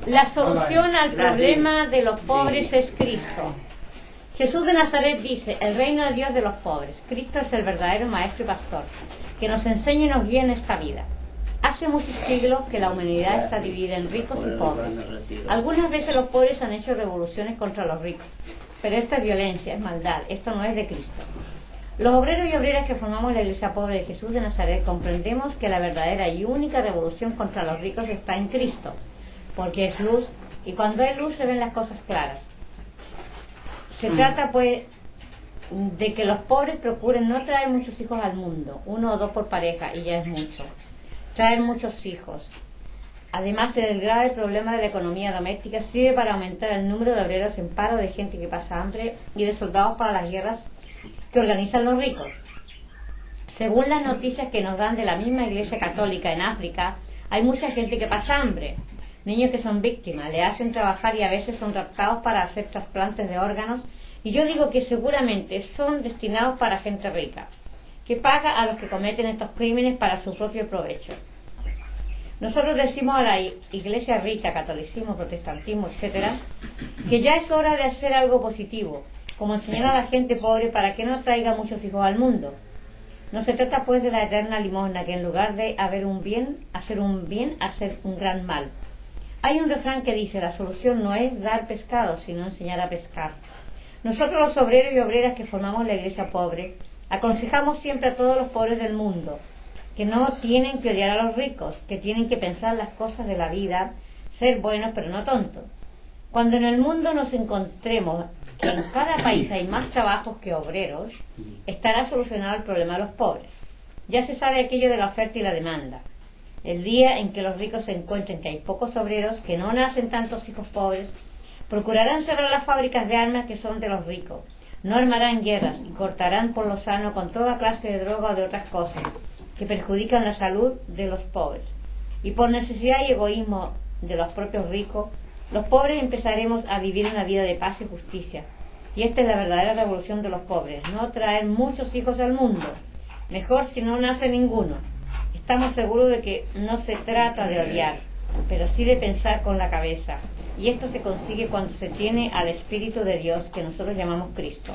La solución al problema de los pobres es Cristo. Jesús de Nazaret dice: el reino de Dios de los pobres. Cristo es el verdadero maestro y pastor, que nos enseña y nos guía en esta vida. Hace muchos siglos que la humanidad está dividida en ricos y pobres. Algunas veces los pobres han hecho revoluciones contra los ricos, pero esta es violencia, es maldad, esto no es de Cristo. Los obreros y obreras que formamos la Iglesia Pobre de Jesús de Nazaret comprendemos que la verdadera y única revolución contra los ricos está en Cristo, porque es luz, y cuando hay luz se ven las cosas claras. Se trata pues de que los pobres procuren no traer muchos hijos al mundo, 1 o 2 por pareja, y ya es mucho. Traer muchos hijos, además del grave problema de la economía doméstica, sirve para aumentar el número de obreros en paro, de gente que pasa hambre y de soldados para las guerras que organizan los ricos. Según las noticias que nos dan de la misma Iglesia Católica en África, hay mucha gente que pasa hambre, niños que son víctimas, le hacen trabajar y a veces son raptados para hacer trasplantes de órganos, y yo digo que seguramente son destinados para gente rica, que paga a los que cometen estos crímenes para su propio provecho. Nosotros decimos a la Iglesia rica, catolicismo, protestantismo, etcétera, que ya es hora de hacer algo positivo, como enseñar a la gente pobre para que no traiga muchos hijos al mundo. No se trata pues de la eterna limosna, que en lugar de hacer un bien, hacer un gran mal. Hay un refrán que dice: la solución no es dar pescado, sino enseñar a pescar. Nosotros, los obreros y obreras que formamos la Iglesia Pobre, aconsejamos siempre a todos los pobres del mundo que no tienen que odiar a los ricos, que tienen que pensar las cosas de la vida, ser buenos pero no tontos. Cuando en el mundo nos encontremos que en cada país hay más trabajos que obreros, estará solucionado el problema de los pobres. Ya se sabe aquello de la oferta y la demanda. El día en que los ricos se encuentren que hay pocos obreros, que no nacen tantos hijos pobres, procurarán cerrar las fábricas de armas que son de los ricos, no armarán guerras y cortarán por lo sano con toda clase de droga o de otras cosas que perjudican la salud de los pobres. Y por necesidad y egoísmo de los propios ricos, los pobres empezaremos a vivir una vida de paz y justicia. Y esta es la verdadera revolución de los pobres: no traer muchos hijos al mundo, mejor si no nace ninguno. Estamos seguros de que no se trata de odiar, pero sí de pensar con la cabeza, y esto se consigue cuando se tiene al Espíritu de Dios, que nosotros llamamos Cristo.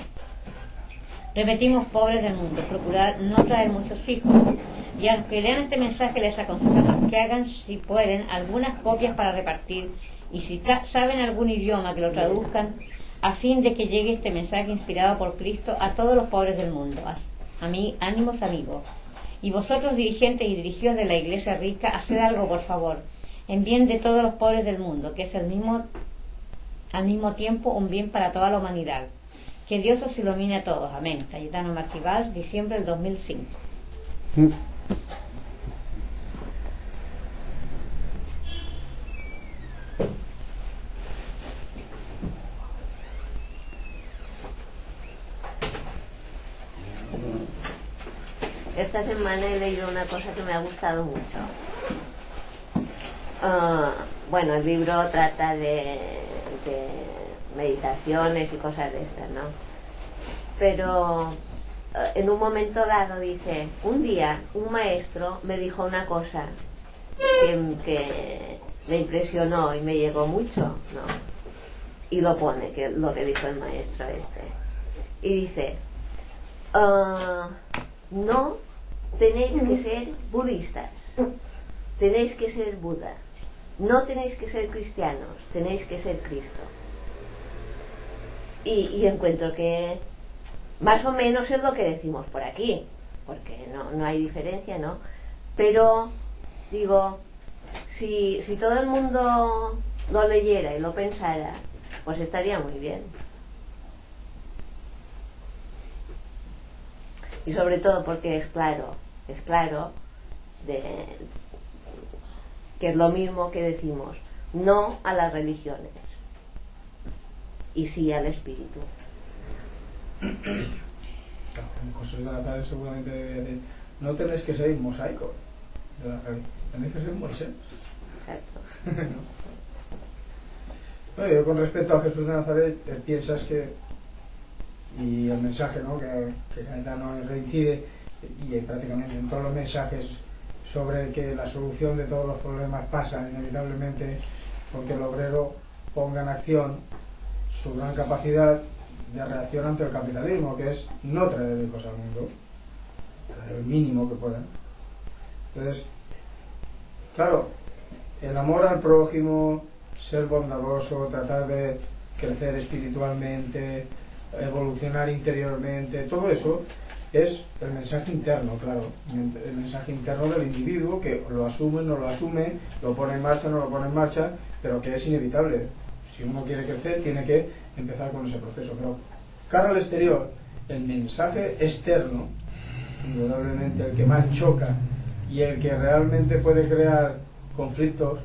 Repetimos, pobres del mundo, procurar no traer muchos hijos, y a los que lean este mensaje les aconsejamos que hagan, si pueden, algunas copias para repartir, y si saben algún idioma, que lo traduzcan, a fin de que llegue este mensaje inspirado por Cristo a todos los pobres del mundo. A mí, ánimos, amigos. Y vosotros, dirigentes y dirigidos de la Iglesia rica, haced algo, por favor, en bien de todos los pobres del mundo, que es al mismo tiempo un bien para toda la humanidad. Que Dios os ilumine a todos. Amén. Cayetano Martí Valls, diciembre del 2005. Esta semana he leído una cosa que me ha gustado mucho. Bueno, el libro trata de meditaciones y cosas de estas, ¿no? Pero en un momento dado dice: un día un maestro me dijo una cosa que me impresionó y me llegó mucho, ¿no? Y lo pone, que lo que dijo el maestro y dice: no tenéis que ser budistas, tenéis que ser Buda. No tenéis que ser cristianos, tenéis que ser Cristo. Y encuentro que más o menos es lo que decimos por aquí, porque no hay diferencia, ¿no? Pero digo, si todo el mundo lo leyera y lo pensara, pues estaría muy bien. Y sobre todo porque es claro que es lo mismo que decimos: no a las religiones y sí al espíritu. José de la tarde seguramente debe decir: no tenéis que ser mosaico de la religión, tenéis que ser Moisés. Exacto. Bueno, yo con respecto a Jesús de Nazaret, piensas que, y el mensaje, ¿no?, que Cayetano reincide, y prácticamente en todos los mensajes, sobre que la solución de todos los problemas pasa inevitablemente porque el obrero ponga en acción su gran capacidad de reacción ante el capitalismo, que es no traer hijos al mundo, traer el mínimo que puedan. Entonces, claro, el amor al prójimo, ser bondadoso, tratar de crecer espiritualmente, evolucionar interiormente, todo eso es el mensaje interno, claro, el mensaje interno del individuo, que lo asume, no lo asume, lo pone en marcha, no lo pone en marcha, pero que es inevitable. Si uno quiere crecer, tiene que empezar con ese proceso. Pero cara al exterior, el mensaje externo, indudablemente el que más choca y el que realmente puede crear conflictos,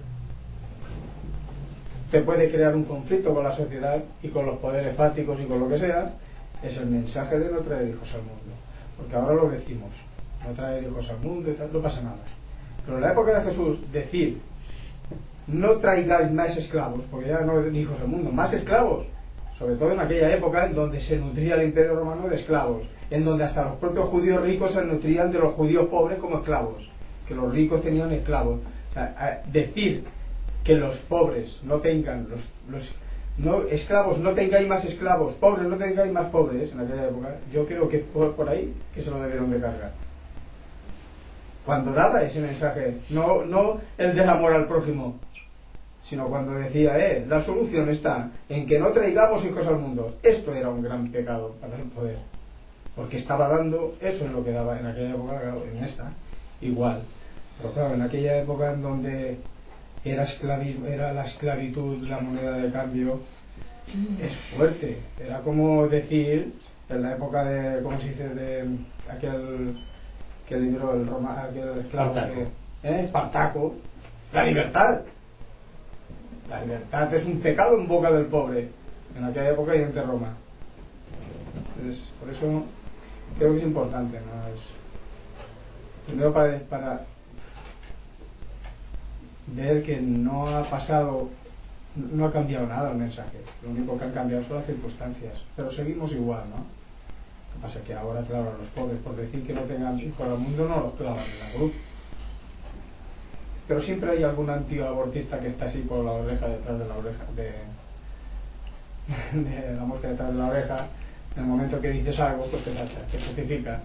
te puede crear un conflicto con la sociedad y con los poderes fácticos y con lo que sea, es el mensaje de no traer hijos al mundo. Porque ahora lo decimos, no traer hijos al mundo y tal, no pasa nada. Pero en la época de Jesús, decir no traigáis más esclavos, porque ya no hijos al mundo, más esclavos, sobre todo en aquella época en donde se nutría el Imperio Romano de esclavos, en donde hasta los propios judíos ricos se nutrían de los judíos pobres como esclavos, que los ricos tenían esclavos. O sea, decir que los pobres no tengan esclavos, no tengáis más esclavos, pobres no tengáis más pobres, en aquella época, yo creo que por ahí que se lo debieron de cargar. Cuando daba ese mensaje, no el del amor al prójimo, sino cuando decía, la solución está en que no traigamos hijos al mundo. Esto era un gran pecado para el poder, porque estaba dando, eso es lo que daba en aquella época, claro, en esta igual, pero claro, en aquella época en donde era la esclavitud la moneda de cambio, es fuerte. Era como decir, en la época de, ¿cómo se dice?, de aquel que libró aquel esclavo, Espartaco, la libertad. La libertad es un pecado en boca del pobre, en aquella época y ante Roma. Entonces, por eso creo que es importante, ¿no? Primero para ver que no ha pasado, no ha cambiado nada el mensaje. Lo único que han cambiado son las circunstancias, pero seguimos igual, ¿no? Lo que pasa es que ahora, claro, a los pobres, por decir que no tengan hijos al mundo, no los clavan en la cruz. Pero siempre hay algún antiabortista que está así por la oreja, detrás de la oreja, de la mosca detrás de la oreja. En el momento que dices algo, pues te tacha, te justifica.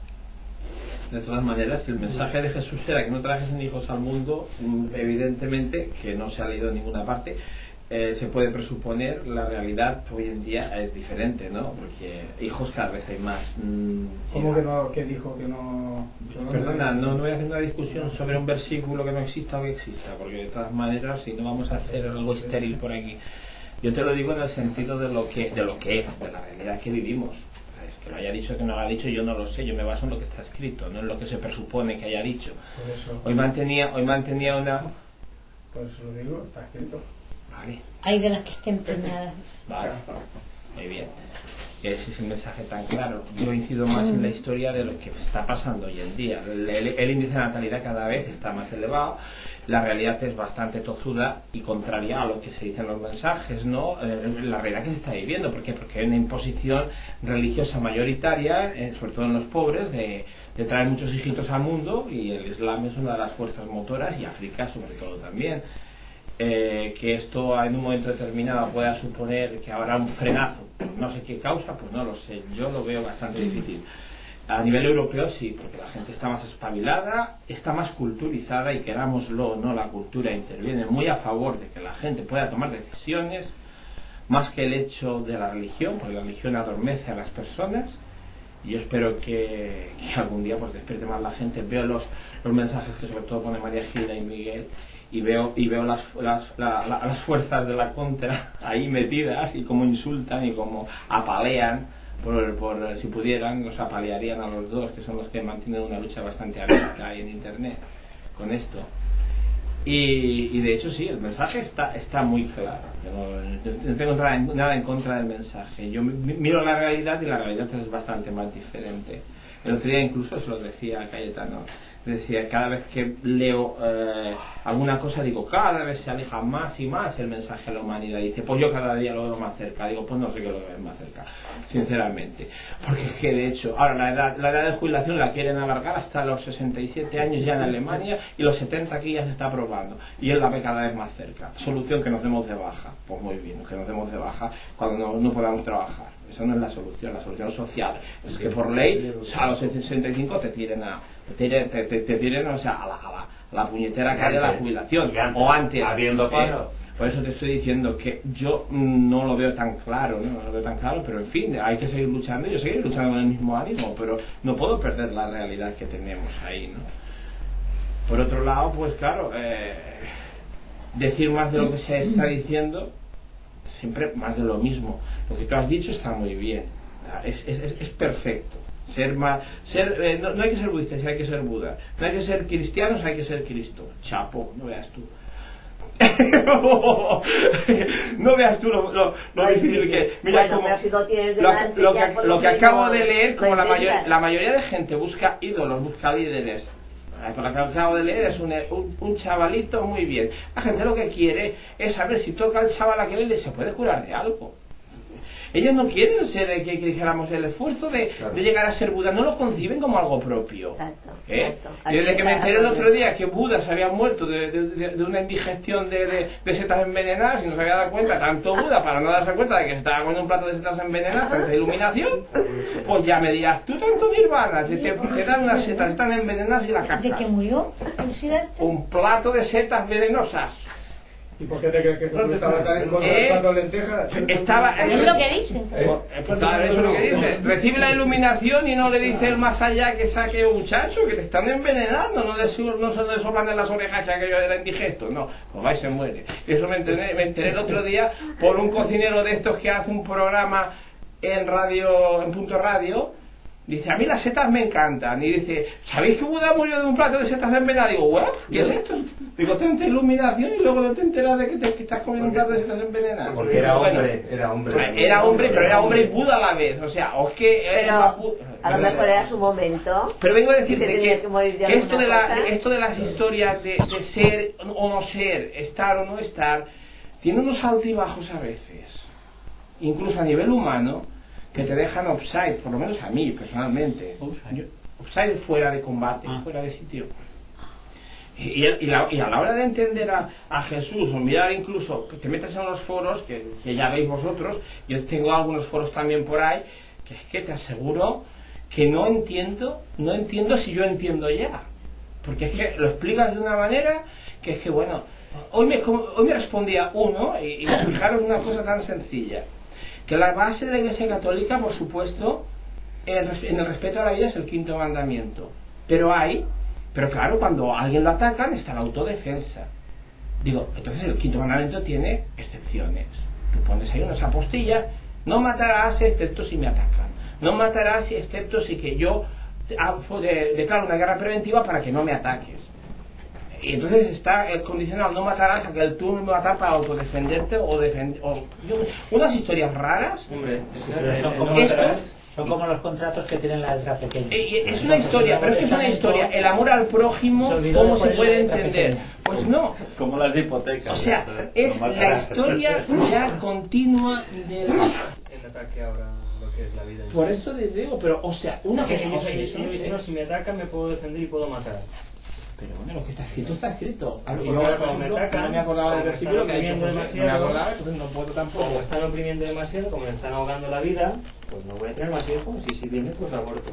De todas maneras, el mensaje de Jesús era que no trajesen hijos al mundo. Evidentemente, que no se ha leído en ninguna parte, se puede presuponer la realidad hoy en día es diferente, ¿no? Porque hijos cada vez hay más. ¿Cómo que no? ¿Qué dijo que no? Perdona, no voy a hacer una discusión sobre un versículo que no exista o que exista, porque de todas maneras, si no vamos a hacer algo estéril por aquí. Yo te lo digo en el sentido de lo que es, de la realidad que vivimos. Que lo haya dicho, que no lo haya dicho, yo no lo sé, yo me baso en lo que está escrito, no en lo que se presupone que haya dicho. Por eso, hoy mantenía una... Por eso lo digo, está escrito. Vale. Hay de las que estén empeñadas. Vale, muy bien. Ese es el mensaje tan claro. Yo incido más en la historia de lo que está pasando hoy en día. El índice de natalidad cada vez está más elevado, la realidad es bastante tozuda y contraria a lo que se dice en los mensajes, ¿no? La realidad que se está viviendo. ¿Por qué? Porque hay una imposición religiosa mayoritaria, sobre todo en los pobres, de traer muchos hijitos al mundo, y el Islam es una de las fuerzas motoras, y África sobre todo también. Que esto en un momento determinado pueda suponer que habrá un frenazo, no sé qué causa, pues no lo sé, yo lo veo bastante difícil. A nivel europeo sí, porque la gente está más espabilada, está más culturizada, y querámoslo o no, la cultura interviene muy a favor de que la gente pueda tomar decisiones, más que el hecho de la religión, porque la religión adormece a las personas. Y yo espero que algún día pues despierte más la gente. Veo los mensajes que sobre todo pone María Gilda y Miguel, y veo las fuerzas de la contra ahí metidas, y cómo insultan y cómo apalean, por si pudieran los apalearían a los dos, que son los que mantienen una lucha bastante abierta ahí en internet con esto. Y de hecho sí, el mensaje está muy claro. Yo no tengo nada en contra del mensaje. Yo miro la realidad, y la realidad es bastante más diferente. El otro día incluso se lo decía a Cayetano, decía, cada vez que leo alguna cosa digo, cada vez se aleja más y más el mensaje a la humanidad. Dice, pues yo cada día lo veo más cerca. Digo, pues no sé qué lo veo más cerca, sinceramente, porque es que de hecho ahora la edad de jubilación la quieren alargar hasta los 67 años ya en Alemania, y los 70 aquí ya se está aprobando, y él la ve cada vez más cerca. Solución, que nos demos de baja. Pues muy bien, que nos demos de baja cuando no podamos trabajar. Eso no es la solución social es que por ley a los 65 te tiren a la puñetera calle de la jubilación, o antes, habiendo paro. Por eso te estoy diciendo que yo no lo veo tan claro, no lo veo tan claro, pero en fin, hay que seguir luchando. Yo seguiré luchando con el mismo ánimo, pero no puedo perder la realidad que tenemos ahí, ¿no? Por otro lado, pues claro, decir más de lo que se está diciendo, siempre más de lo mismo. Lo que tú has dicho está muy bien, es perfecto. No hay que ser budista, hay que ser Buda. No hay que ser cristianos, hay que ser Cristo. Chapo, no veas tú. No veas tú lo difícil que. Mira, bueno, lo que acabo de leer, como la mayoría de gente busca ídolos, busca líderes. Lo que acabo de leer es un chavalito muy bien. La gente lo que quiere es saber si toca el chaval a que le se puede curar de algo. Ellos no quieren ser, que dijéramos, el esfuerzo de llegar a ser Buda, no lo conciben como algo propio. Exacto. Y desde que me enteré el otro día que Buda se había muerto de una indigestión de setas envenenadas, y no se había dado cuenta, tanto Buda para no darse cuenta de que se estaba comiendo un plato de setas envenenadas, tanta iluminación, pues ya me dirás, tú tanto nirvana, te dan unas setas, están envenenadas y las cascas. ¿De qué murió? Un plato de setas venenosas. ¿Y por qué te crees que Jesús estaba tan con el plato de lentejas? Es lo que dicen. Pues claro, eso es lo que dice. Recibe la iluminación y no le dice el más allá que saque un muchacho, que te están envenenando, no se le soplan en las orejas que aquello era indigesto, no, pues va y se muere. Y eso me enteré el otro día por un cocinero de estos que hace un programa en Punto Radio. Dice, a mí las setas me encantan. Y dice, ¿sabéis que Buda murió de un plato de setas envenenadas? Digo, ¿what? ¿Qué es esto? Digo, tanta iluminación y luego no te enteras de que estás comiendo un plato de setas envenenadas. Porque era hombre, pero era hombre y Buda a la vez. O sea, o es que... a lo mejor era su momento. Pero vengo a decirte que esto de las historias de ser o no ser, estar o no estar, tiene unos altibajos a veces. Incluso a nivel humano, que te dejan offside, por lo menos a mí personalmente. Offside fuera de combate, fuera de sitio. Y a la hora de entender a Jesús, o mirar incluso, que te metes en los foros, que ya veis vosotros, yo tengo algunos foros también por ahí, que es que te aseguro que no entiendo si yo entiendo ya. Porque es que lo explicas de una manera que es que, bueno, hoy me respondía uno, y fijaros una cosa tan sencilla, que la base de la Iglesia Católica, por supuesto, en el respeto a la vida es el 5.º mandamiento. Pero claro, cuando a alguien lo atacan está la autodefensa. Digo, entonces el 5.º mandamiento tiene excepciones. Tú pones ahí unas apostillas, no matarás excepto si me atacan. No matarás excepto si que yo declaro una guerra preventiva para que no me ataques. Y entonces está el condicional, no matarás a que el tú me matar para autodefenderte unas historias raras. Hombre, son como los contratos que tienen la letra pequeña. Es una historia, pero es que es una historia. El amor al prójimo, ¿cómo se puede entender? Pues no. Como las hipotecas. O sea, es la historia ya continua del... El ataque ahora, lo que es la vida. Por eso les digo, pero, o sea, una cosa... Si me atacan me puedo defender y puedo matar. Pero bueno, lo que está escrito está escrito. Yo, no me acordaba del versículo que ha dicho José, no me acordaba, entonces no puedo tampoco. Como me están oprimiendo demasiado, como me están ahogando la vida, pues no voy a tener más hijos, y si viene, pues aborto.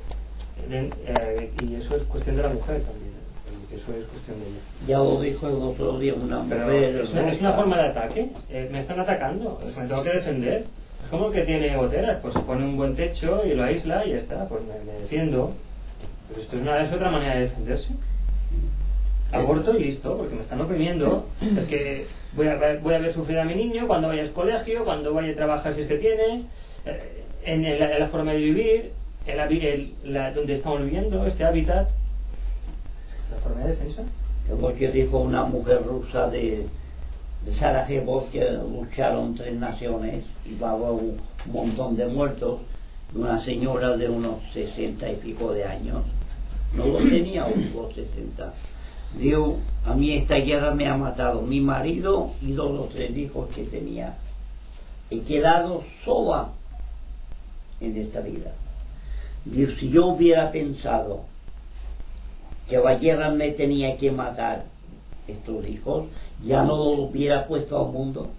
Y eso es cuestión de la mujer también. Eso es cuestión de ella. Ya lo dijo el otro día una mujer. Pero es una forma de ataque. Me están atacando, me tengo que defender. Es como que tiene goteras, pues se pone un buen techo y lo aísla y ya está, pues me defiendo. Pero esto es otra manera de defenderse. Aborto y listo, porque me están oprimiendo. Es que voy a ver sufrir a mi niño cuando vaya al colegio, cuando vaya a trabajar si es que tiene, en la forma de vivir, donde estamos viviendo, este hábitat, la forma de defensa. Lo que dijo una mujer rusa de Sarajevo, que lucharon 3 naciones y va a haber un montón de muertos, una señora de unos 60 y pico de años, no lo tenía los 60. Digo, a mí esta guerra me ha matado mi marido y 2 o 3 hijos que tenía. He quedado sola en esta vida. Digo, si yo hubiera pensado que la guerra me tenía que matar estos hijos, ya no los hubiera puesto al mundo.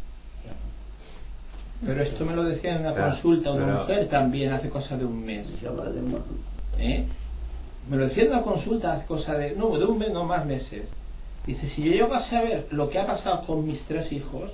Pero esto me lo decía en una consulta una mujer también hace cosa de un mes. Me lo decía en una consulta hace cosa de un mes, no más meses. Dice, si yo llego a saber lo que ha pasado con mis 3 hijos,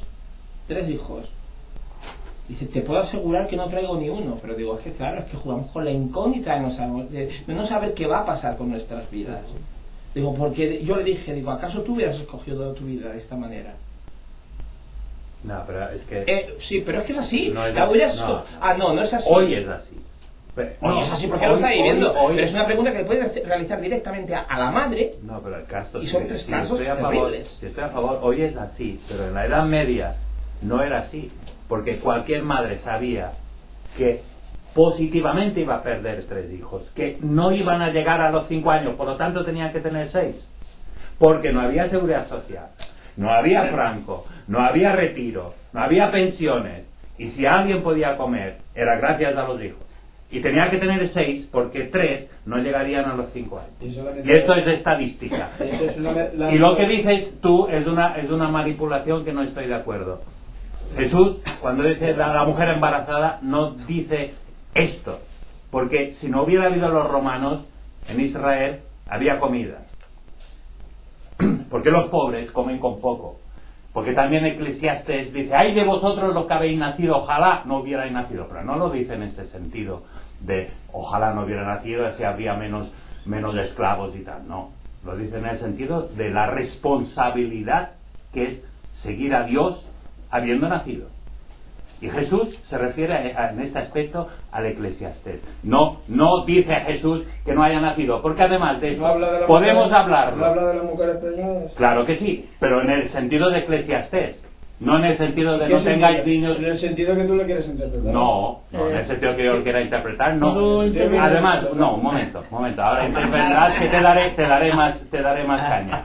dice, te puedo asegurar que no traigo ni uno. Pero digo, es que claro, es que jugamos con la incógnita de no saber qué va a pasar con nuestras vidas. Digo, porque yo le dije, digo, ¿acaso tú hubieras escogido toda tu vida de esta manera? No, pero es que... sí, pero es que es así. No es la así. No es así. Hoy es así. Hoy es así porque lo está viviendo. Pero es una pregunta que le puedes realizar directamente a la madre. No, pero el caso... Y son 3 casos terribles. Si estoy a favor, hoy es así. Pero en la Edad Media no era así. Porque cualquier madre sabía que positivamente iba a perder 3 hijos, que no iban a llegar a los 5 años, por lo tanto tenían que tener 6, porque no había seguridad social, no había franco, no había retiro, no había pensiones, y si alguien podía comer era gracias a los hijos, y tenía que tener 6 porque 3 no llegarían a los 5 años, y esto es de estadística. Y lo que dices tú es una manipulación que no estoy de acuerdo. Jesús, cuando dice la mujer embarazada, no dice esto, porque si no hubiera habido los romanos en Israel había comida, porque los pobres comen con poco, porque también Eclesiastes dice, ay de vosotros los que habéis nacido, ojalá no hubierais nacido, pero no lo dice en ese sentido de ojalá no hubiera nacido, así habría menos esclavos y tal, no, lo dice en el sentido de la responsabilidad que es seguir a Dios habiendo nacido. Y Jesús se refiere en este aspecto al Eclesiastés. No dice a Jesús que no haya nacido, porque además de eso podemos hablarlo. ¿No habla de las mujeres preñadas? Claro que sí, pero en el sentido de Eclesiastés, no en el sentido de no tengáis niños. En el sentido que tú le quieres interpretar. No, en el sentido que yo lo quiera interpretar, no. Además, no, un momento, ahora interpretarás que te daré más caña.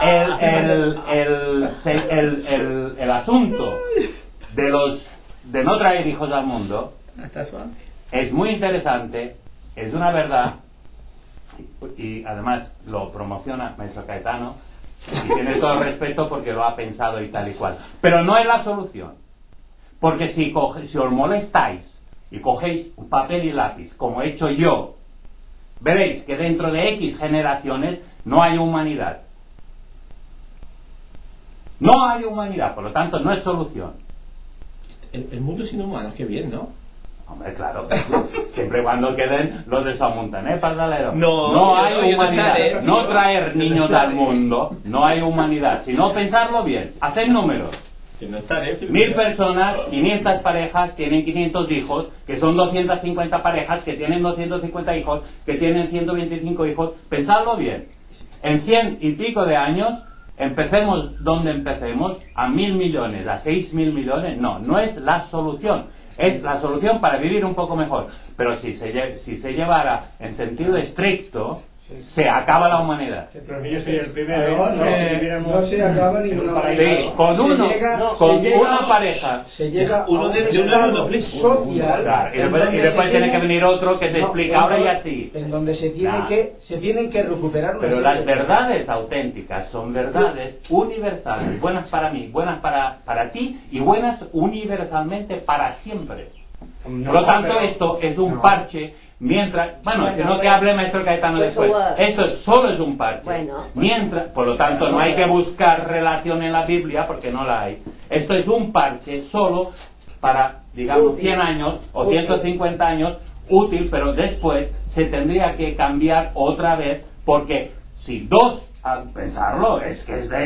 El asunto de no traer hijos al mundo es muy interesante, es una verdad, y además lo promociona Maestro Caetano y tiene todo el respeto porque lo ha pensado y tal y cual, pero no es la solución, porque si os molestáis y cogéis un papel y lápiz como he hecho yo, veréis que dentro de X generaciones no hay humanidad, por lo tanto no es solución. El mundo sin humanos, qué bien, ¿no? Hombre, claro, siempre y cuando queden los de San Montaner, Pardalero. No hay humanidad, no traer niños al mundo, no hay humanidad, sino pensarlo bien, hacer números. 1000 personas, 500 parejas tienen 500 hijos, que son 250 parejas que tienen 250 hijos, que tienen 125 hijos, pensadlo bien. En 100 y pico de años, empecemos donde empecemos, a 1.000 millones, a 6.000 millones, no es la solución. Es la solución para vivir un poco mejor. Pero si se llevara en sentido estricto, se acaba la humanidad. Pero yo soy el primero. No se acaba ninguna humanidad. Sí, con una pareja. Se llega uno a de un estado social. Claro, y después tiene que venir otro que te explica ahora y así. En donde se tienen que recuperar. Pero las verdades auténticas son verdades universales, buenas para mí, buenas para ti y buenas universalmente para siempre. Por lo tanto, esto es un parche. Mientras, sino que hable Maestro Caetano después. Eso solo es un parche. Mientras, por lo tanto, no hay que buscar relación en la Biblia porque no la hay. Esto es un parche solo para, digamos, 100 años o 150 años, útil, pero después se tendría que cambiar otra vez porque si dos, al pensarlo, es que es de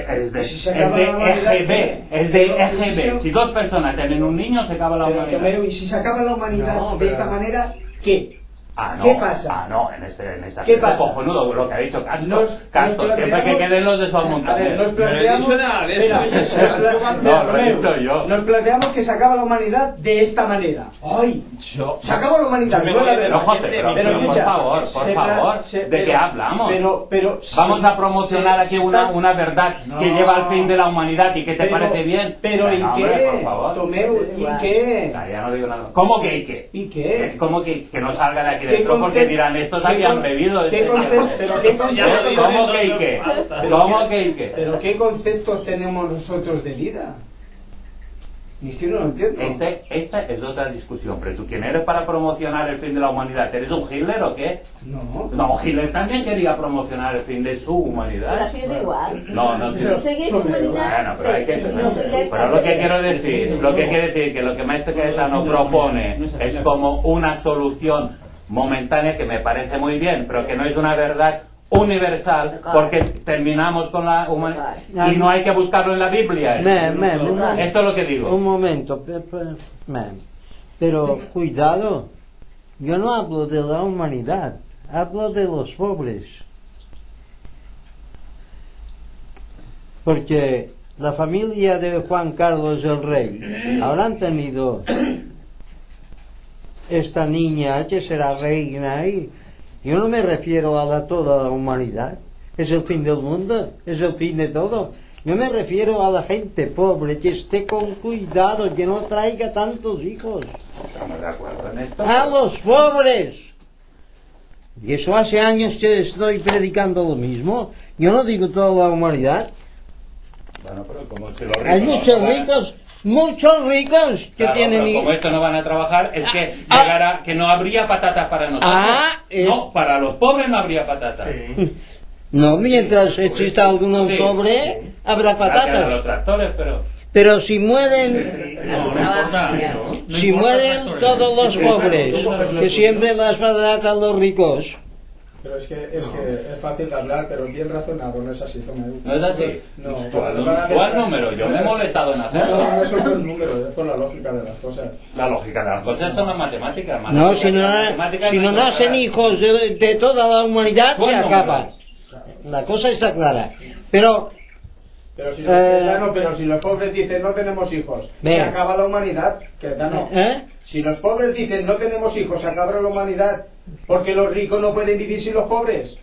EGB. Si dos personas tienen un niño, se acaba la humanidad. Y si se acaba la humanidad de esta manera, ¿qué? No, ¿Qué pasa? No, en esta ¿Qué pasa? cojonudo lo que ha dicho Castro. Nos Castro, siempre que planteamos- queden los de Sol A ver, Montaner. nos planteamos, No he dicho nada de eso. Espera, No, lo he dicho yo. Nos planteamos que se acaba la humanidad de esta manera. ¡Ay! Yo- Se acaba la humanidad. Yo me no voy la de verdad. No, José, pero por escucha, favor, ¿de qué hablamos? Pero Vamos sí, a promocionar sí, aquí está- una verdad que No. lleva al fin de la humanidad y que te Pero- parece bien. Pero ¿y Venga, hombre, qué? por favor. Tomeu, ¿y qué? Ya no digo nada. ¿Cómo que y qué? ¿Y qué? Es como que no salga de aquí ¿Qué dentro porque concepto- dirán, estos qué habían con- bebido. qué concepto- pero qué concepto- ¿Cómo que y qué? ¿Cómo que y qué? ¿Pero qué conceptos tenemos nosotros de vida? Y es que no lo entiendo. Esta es otra discusión, pero tú, ¿quién eres para promocionar el fin de la humanidad? ¿Eres un Hitler o qué? No. No, Hitler también quería promocionar el fin de su Pero humanidad. así es igual. No, Si seguís humanidad, bueno, pero hay que... no seguís Pero lo que quiero decir, que lo que Maestro Cayetano propone es como una solución momentánea que me parece muy bien, pero que no es una verdad universal, porque terminamos con la humanidad y no hay que buscarlo en la Biblia. Esto es lo que digo. Un momento, pero cuidado, yo no hablo de la humanidad, hablo de los pobres. Porque la familia de Juan Carlos el Rey habrán tenido esta niña que será reina y yo no me refiero a toda la humanidad. Es el fin del mundo, es el fin de todo. Yo me refiero a la gente pobre que esté con cuidado, que no traiga tantos hijos. Estamos de acuerdo en esto. ¡A los pobres! Y eso hace años que estoy predicando lo mismo. Yo no digo toda la humanidad. Bueno, pero como si los ricos Hay no muchos ricos que Claro, tienen pero hijos. como estos no van a trabajar, es que llegará que no habría patatas para nosotros. No, para los pobres no habría patatas. No, mientras exista alguno Sí. pobre, habrá Gracias a los patatas. tractores, pero... Pero si mueren, si mueren todos los pobres, que siempre las patatas los ricos. Pero es que es fácil de hablar, pero bien razonado, no es así. Toma, ¿No es así? No. ¿Cuál número? Yo me he molestado en hacerlo. No es solo el número, es por la lógica de las cosas. La lógica de las cosas son las matemáticas. No, si no nacen hijos de toda la humanidad, se ¿Cuál acaba. número? La cosa está clara. Pero Pero si los pobres dicen no tenemos hijos, se Venga. acaba la humanidad. Cayetano. Si los pobres dicen no tenemos hijos, se acaba la humanidad, porque los ricos no pueden vivir sin los pobres.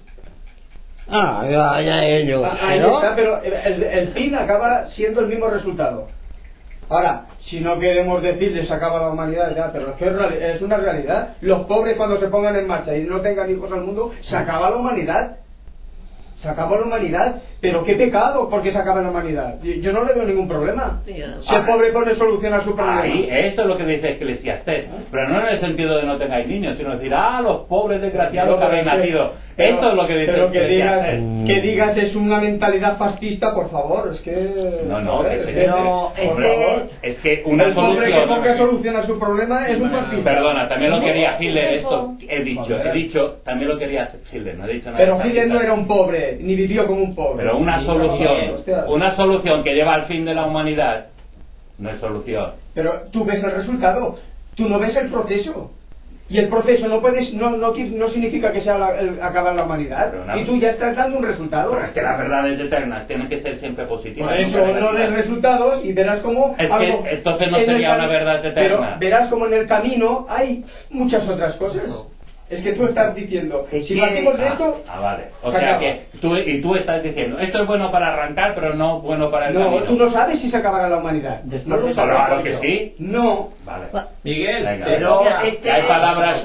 ya ellos. Ahí está, pero el fin acaba siendo el mismo resultado. Ahora, si no queremos decirles se acaba la humanidad, ya, pero es que es una realidad. Los pobres cuando se pongan en marcha y no tengan hijos al mundo, se acaba la humanidad. Se acaba la humanidad, pero qué pecado porque se acaba la humanidad. Yo no le veo ningún problema. Si el pobre pone solución a su problema. Ahí, esto es lo que dice Eclesiastés, pero no en el sentido de no tengáis niños, sino decir, los pobres desgraciados que habéis nacido. Esto es lo que dice pero Eclesiastés. que digas es una mentalidad fascista, por favor, es que... No, joder, que no, por favor. es que una El pobre que ponga solución... solución a su problema es un fascista. Perdona, también lo quería Hitler, esto he dicho, también lo quería Hitler, no he dicho nada. Pero Hitler no era un pobre, ni vivió como un pobre. Pero una Hostia. solución que lleva al fin de la humanidad no es solución. Pero tú ves el resultado, tú no ves el proceso. Y el proceso no significa que sea acabar la humanidad. Y tú ya estás dando un resultado. Pero es que las verdades eternas tienen que ser siempre positivas. Por eso no des resultados y verás cómo... Es que entonces no sería una verdad eterna. Pero verás como en el camino hay muchas otras cosas. Es que tú estás diciendo, si partimos de esto... vale. O se sea acaba. que tú estás diciendo, esto es bueno para arrancar, pero no bueno para el No, camino. tú no sabes si se acabará la humanidad. No lo sabes. Claro que sí. No. Vale. Miguel, Venga, pero hay palabras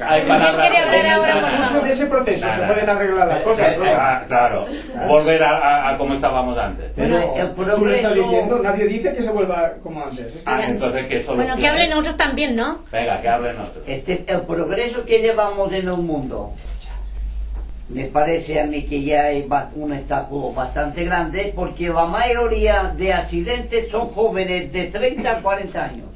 Mucho de ese proceso se pueden arreglar las cosas. ¿no? Claro, volver a como estábamos antes. Bueno, el Tú lo estás diciendo, progreso... nadie dice que se vuelva como antes. Entonces que solución. Bueno, que hablen otros también, ¿no? Venga, que hablen otros. El progreso que llevamos en el mundo me parece a mí que ya es un obstáculo bastante grande, porque la mayoría de accidentes son jóvenes de 30 a 40 años,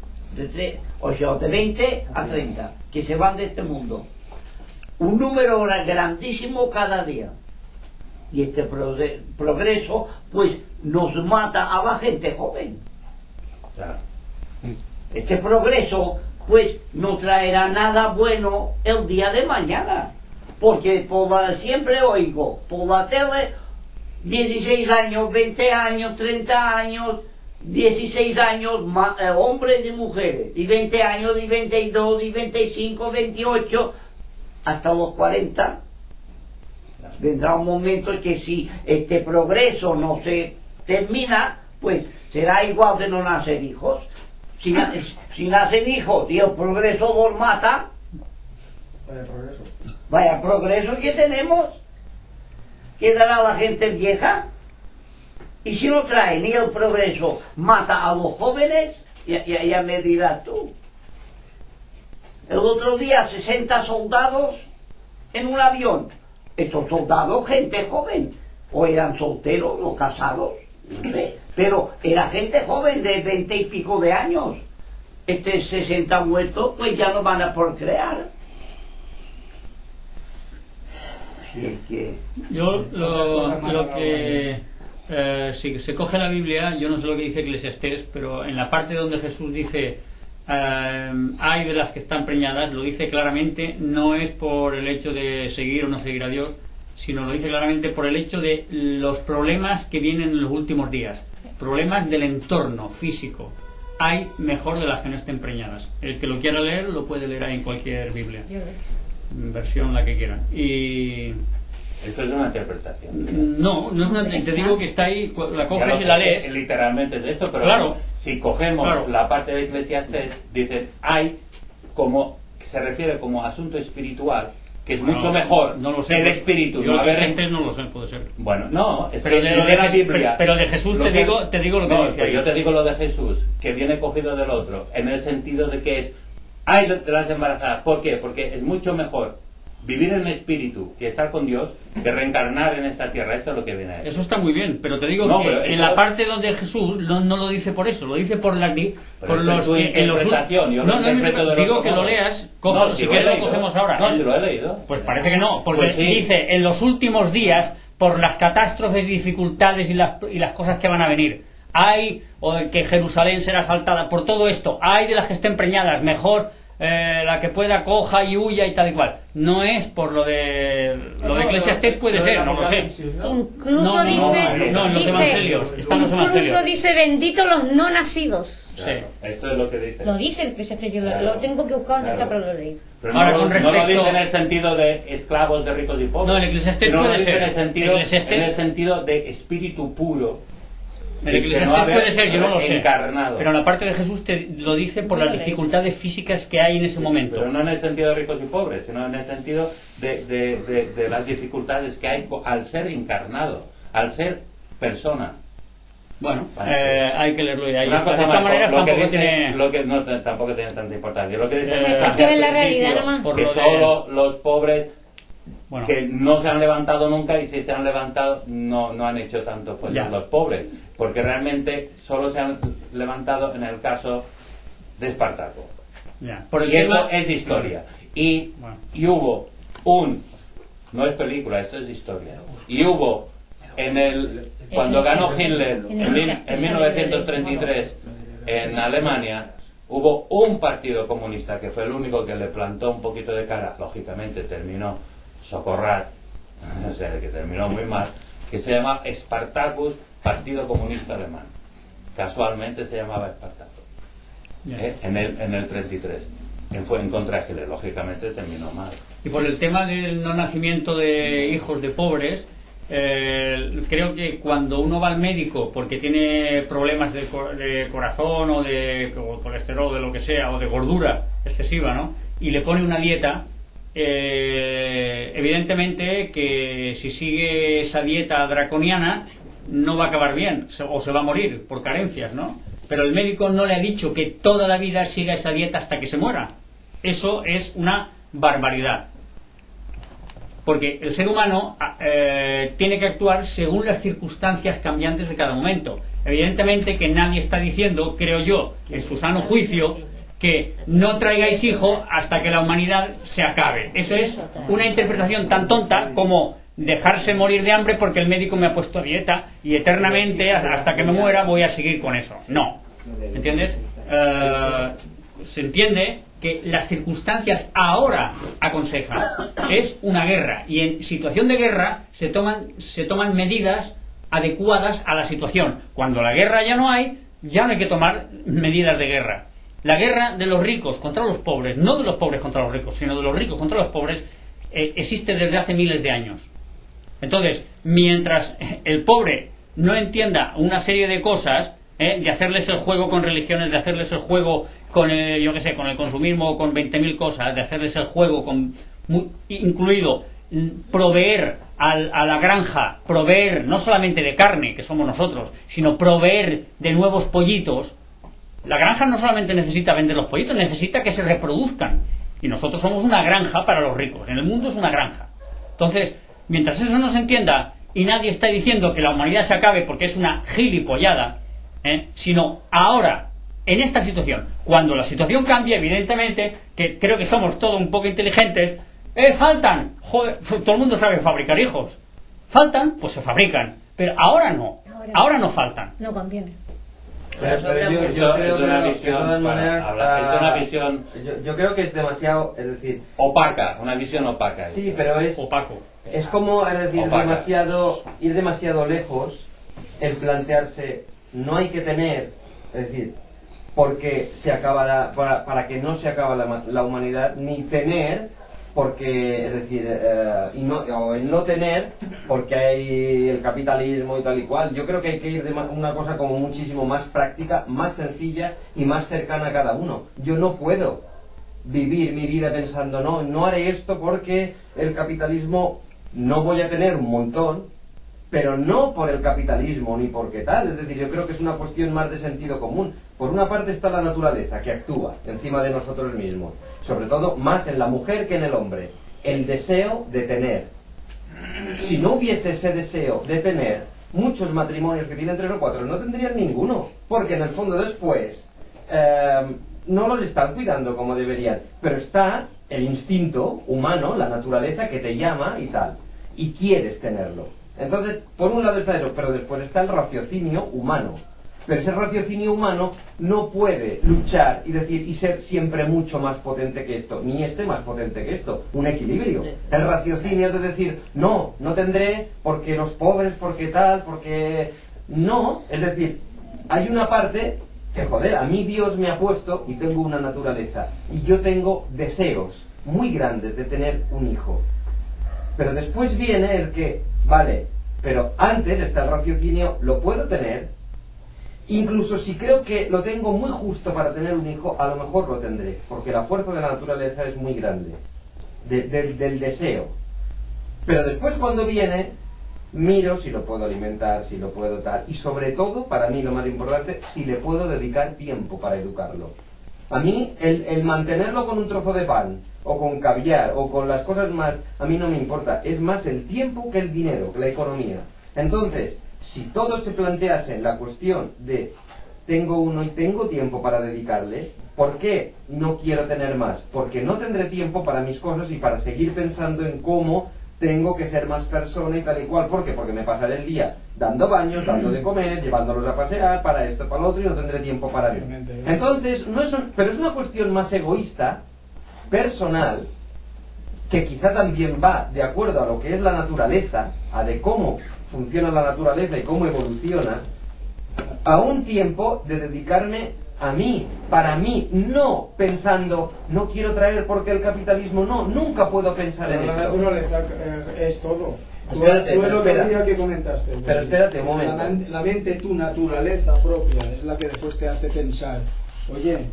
o sea, de 20 a 30, que se van de este mundo. Un número grandísimo cada día. Y este progreso pues nos mata a la gente joven. Claro. Este progreso pues no traerá nada bueno el día de mañana. Porque siempre oigo por la tele 16 años, 20 años, 30 años, 16 años, hombres y mujeres, y 20 años, y 22, y 25, 28, hasta los 40. Vendrá un momento que si este progreso no se termina, pues será igual de no nacer hijos. Si nacen hijos y el progreso los mata, vaya progreso que tenemos, quedará la gente vieja. Y si no trae ni el progreso mata a los jóvenes, ya me dirás tú. El otro día 60 soldados en un avión. Estos soldados, gente joven, o eran solteros o casados, no sé, pero era gente joven de 20 y pico de años. 60 muertos, pues ya no van a procrear. Yo lo que si se coge la Biblia, yo no sé lo que dice Eclesiastés, pero en la parte donde Jesús dice hay de las que están preñadas, lo dice claramente. No es por el hecho de seguir o no seguir a Dios, sino lo dice claramente por el hecho de los problemas que vienen en los últimos días, problemas del entorno físico. Hay mejor de las que no estén preñadas. El que lo quiera leer lo puede leer ahí en cualquier Biblia, versión la que quieran. Y esto es una interpretación. No es una. Te digo que está ahí, la coges y la lees. Literalmente es esto, pero claro, si cogemos la parte de Eclesiastés, dice hay como, se refiere como asunto espiritual, que es mucho mejor. No lo sé, el espíritu. Yo Eclesiastés no lo sé, puede ser. Bueno, no, es pero que de la Biblia. Pero de Jesús te digo lo que dice ahí. Yo te digo lo de Jesús, que viene cogido del otro, en el sentido de que es hay de las embarazadas. ¿Por qué? Porque es mucho mejor vivir en el espíritu y estar con Dios que reencarnar en esta tierra. Esto es lo que viene a eso. Eso está muy bien, pero te digo que en la parte donde Jesús no lo dice por eso, lo dice por la interpretación. Yo lo interpreto de digo que lo leas, si quieres lo cogemos ahora. No, yo lo he leído. Pues parece que no, porque dice en los últimos días, por las catástrofes, dificultades y las cosas que van a venir, hay que Jerusalén será asaltada, por todo esto, hay de las que estén preñadas, mejor la que pueda coja y huya y tal y cual. No es por lo de Eclesiastés, puede ser, no lo sé. Incluso dice bendito los no nacidos. Claro, esto es lo que dice. Lo dice el Eclesiastés, yo lo tengo que buscar, pero lo leí. Pero ahora, no lo dice en el sentido de esclavos de ricos y pobres. No, el Eclesiastés puede ser. En el sentido de espíritu puro. El Eclesiastés puede ser, yo no lo sé. Encarnado. Pero la parte de Jesús te lo dice por las dificultades físicas que hay en ese momento. Pero no en el sentido de ricos y pobres, sino en el sentido de las dificultades que hay al ser encarnado, al ser persona. Bueno, hay que leerlo y ahí. Una cosa de esta manera tampoco tiene tanta importancia. Lo que dice es la realidad nomás. Que solo los pobres que no se han levantado nunca, y si se han levantado no han hecho tanto pues los pobres, porque realmente solo se han levantado en el caso de Espartaco. Y esto es historia. Y hubo no es película, esto es historia. Y hubo cuando ganó Hitler en 1933 en Alemania, hubo un partido comunista que fue el único que le plantó un poquito de cara. Lógicamente terminó socorrar, o sea, que terminó muy mal, que se llama Spartacus, Partido Comunista Alemán. Casualmente se llamaba Espartaco, en el 33. Fue en contra de Hitler, lógicamente terminó mal. Y por el tema del no nacimiento de hijos de pobres, creo que cuando uno va al médico porque tiene problemas de corazón o de colesterol, de lo que sea, o de gordura excesiva, ¿no? Y le pone una dieta, evidentemente que si sigue esa dieta draconiana no va a acabar bien, o se va a morir por carencias, ¿no? Pero el médico no le ha dicho que toda la vida siga esa dieta hasta que se muera. Eso es una barbaridad, porque el ser humano tiene que actuar según las circunstancias cambiantes de cada momento. Evidentemente que nadie está diciendo, creo yo, en su sano juicio, que no traigáis hijo hasta que la humanidad se acabe. Eso es una interpretación tan tonta como dejarse morir de hambre porque el médico me ha puesto a dieta y eternamente hasta que me muera voy a seguir con eso. No, ¿entiendes? Se entiende que las circunstancias ahora aconsejan. Es una guerra, y en situación de guerra se toman medidas adecuadas a la situación. Cuando la guerra ya no hay que tomar medidas de guerra. La guerra de los ricos contra los pobres, no de los pobres contra los ricos, sino de los ricos contra los pobres, existe desde hace miles de años. Entonces, mientras el pobre no entienda una serie de cosas, de hacerles el juego con religiones, de hacerles el juego con con el consumismo, con 20.000 cosas, de hacerles el juego con incluido proveer a la granja, proveer no solamente de carne, que somos nosotros, sino proveer de nuevos pollitos. La granja no solamente necesita vender los pollitos, necesita que se reproduzcan, y nosotros somos una granja para los ricos. En el mundo es una granja. Entonces, mientras eso no se entienda, y nadie está diciendo que la humanidad se acabe porque es una gilipollada, sino ahora, en esta situación, cuando la situación cambia, evidentemente, que creo que somos todos un poco inteligentes, faltan, joder, todo el mundo sabe fabricar hijos, faltan, pues se fabrican, pero ahora no faltan. No conviene. Pero yo creo que de todas maneras yo creo que es demasiado, es decir, opaca, una visión opaca. Sí, pero es opaco. Es como, es decir, ir demasiado lejos el plantearse, no hay que tener, es decir, porque se acaba para que no se acaba la humanidad, ni tener porque, es decir, o el no tener porque hay el capitalismo y tal y cual. Yo creo que hay que ir de una cosa como muchísimo más práctica, más sencilla y más cercana a cada uno. Yo no puedo vivir mi vida pensando, no haré esto porque el capitalismo, no voy a tener un montón, pero no por el capitalismo ni porque tal. Es decir, yo creo que es una cuestión más de sentido común. Por una parte está la naturaleza que actúa encima de nosotros mismos, sobre todo más en la mujer que en el hombre, el deseo de tener. Si no hubiese ese deseo de tener, muchos matrimonios que tienen 3 o 4 no tendrían ninguno, porque en el fondo después no los están cuidando como deberían, pero está el instinto humano, la naturaleza que te llama y tal, y quieres tenerlo. Entonces, por un lado está eso, pero después está el raciocinio humano. Pero ese raciocinio humano no puede luchar y decir y ser siempre mucho más potente que esto, ni más potente que esto. Un equilibrio. El raciocinio es de decir, no tendré porque los pobres, porque tal, porque... No, es decir, hay una parte que, joder, a mí Dios me ha puesto y tengo una naturaleza. Y yo tengo deseos muy grandes de tener un hijo. Pero después viene el que, vale, pero antes está el raciocinio, lo puedo tener. Incluso si creo que lo tengo muy justo para tener un hijo, a lo mejor lo tendré, porque la fuerza de la naturaleza es muy grande, del deseo. Pero después cuando viene, miro si lo puedo alimentar, si lo puedo tal, y sobre todo, para mí lo más importante, si le puedo dedicar tiempo para educarlo. A mí, el mantenerlo con un trozo de pan, o con caviar, o con las cosas más, a mí no me importa, es más el tiempo que el dinero, que la economía. Entonces, si todos se planteasen la cuestión de tengo uno y tengo tiempo para dedicarle, ¿por qué no quiero tener más? Porque no tendré tiempo para mis cosas y para seguir pensando en cómo tengo que ser más persona y tal y cual. ¿Por qué? Porque me pasaré el día dando baños, dando de comer, llevándolos a pasear, para esto, para lo otro, y no tendré tiempo para mí. Entonces, pero es una cuestión más egoísta, personal, que quizá también va de acuerdo a lo que es la naturaleza, a de cómo funciona la naturaleza y cómo evoluciona, a un tiempo de dedicarme a mí, para mí, no pensando, no quiero traer porque el capitalismo, nunca puedo pensar en eso. La naturaleza es todo. Espérate, tú es lo que comentaste. Pero espérate un momento. La mente, tu naturaleza propia, es la que después te hace pensar, oye,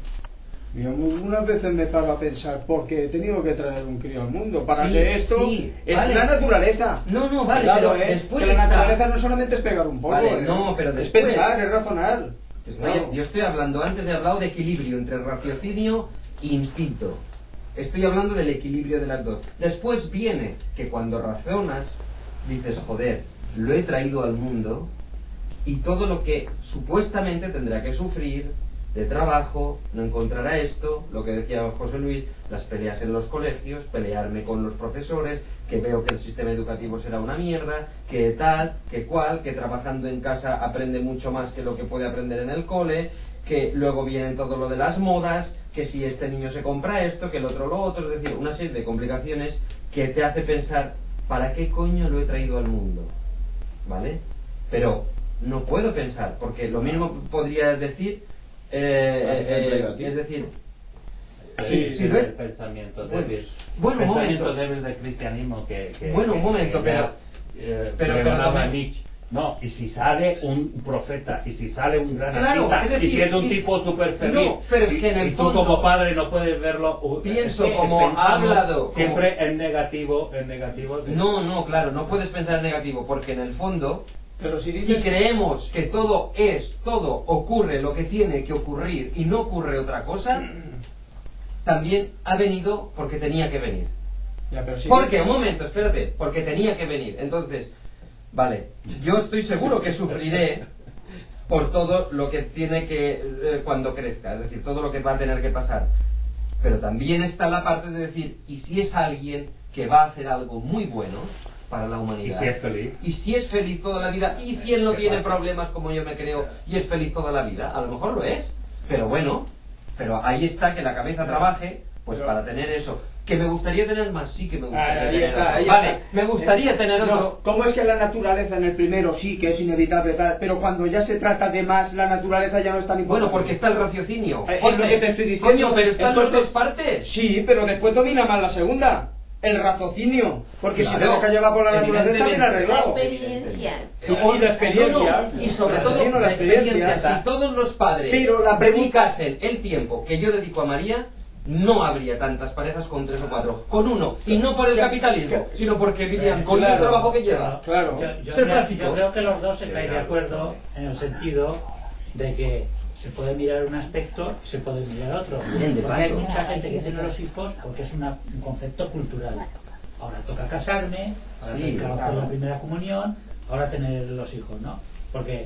unas veces me paga pensar porque he tenido que traer un crío al mundo para que esto es vale. La naturaleza. No, vale, claro, pero después que la naturaleza no solamente es pegar un polvo, vale, no, pero después, es pensar, es razonar. Yo estoy hablando, antes he hablado de equilibrio entre raciocinio e instinto. Estoy hablando del equilibrio de las dos. Después viene que cuando razonas dices, joder, lo he traído al mundo y todo lo que supuestamente tendrá que sufrir de trabajo, no encontrará esto, lo que decía José Luis, las peleas en los colegios, pelearme con los profesores, que veo que el sistema educativo será una mierda, que tal, que cual, que trabajando en casa aprende mucho más que lo que puede aprender en el cole, que luego viene todo lo de las modas, que si este niño se compra esto, que el otro lo otro, es decir, una serie de complicaciones que te hace pensar, ¿para qué coño lo he traído al mundo? ¿Vale? Pero no puedo pensar, porque lo mismo podría decir, es decir, sí, el pensamiento débil. Bueno, un momento. Pensamiento débil del cristianismo que bueno, un momento, pero pregonaba Nietzsche. No, y si sale un profeta, y si sale un gran artista, es decir, y si es un tipo súper feliz, no, pero es que en el y tú fondo, como padre no puedes verlo, pienso, es que como ha hablado, siempre en negativo, no, claro, no puedes pensar en negativo, porque en el fondo, pero si si creemos que todo ocurre lo que tiene que ocurrir y no ocurre otra cosa, también ha venido porque tenía que venir. Ya, pero porque, un momento, espérate, porque tenía que venir. Entonces, vale, yo estoy seguro que sufriré por todo lo que tiene que, cuando crezca, es decir, todo lo que va a tener que pasar. Pero también está la parte de decir, ¿y si es alguien que va a hacer algo muy bueno para la humanidad? ¿Y si es feliz? ¿Y si es feliz toda la vida? ¿Y si él no tiene problemas como yo me creo y es feliz toda la vida? A lo mejor lo es, pero bueno, pero ahí está, que la cabeza trabaje pues para tener eso. Que me gustaría tener más, sí que me gustaría ahí tener está, otro. Vale, me gustaría tener otro. No, ¿cómo es que la naturaleza en el primero sí que es inevitable, pero cuando ya se trata de más, la naturaleza ya no es tan importante? Bueno, porque está el raciocinio. Es lo que te estoy diciendo. Coño, pero están Entonces, las dos partes. Sí, pero después domina más la segunda, el raciocinio. Porque Claro, si te dejas llevar por la naturaleza está bien arreglado. La experiencia. Y la experiencia. Y sobre todo la experiencia. Si todos los padres pero la dedicasen el tiempo que yo dedico a María, no habría tantas parejas con 3 o 4, con uno, y no por el capitalismo, sino porque dirían, con el trabajo que lleva. Claro. Yo Ser creo, prácticos. yo creo que los dos estáis de acuerdo en el sentido de que se puede mirar un aspecto y se puede mirar otro. Bien, de Porque hay paso. mucha gente que tiene los hijos porque es un concepto cultural. Ahora toca casarme, ahora Sí, toca hacer la primera comunión, ahora tener los hijos, ¿no? Porque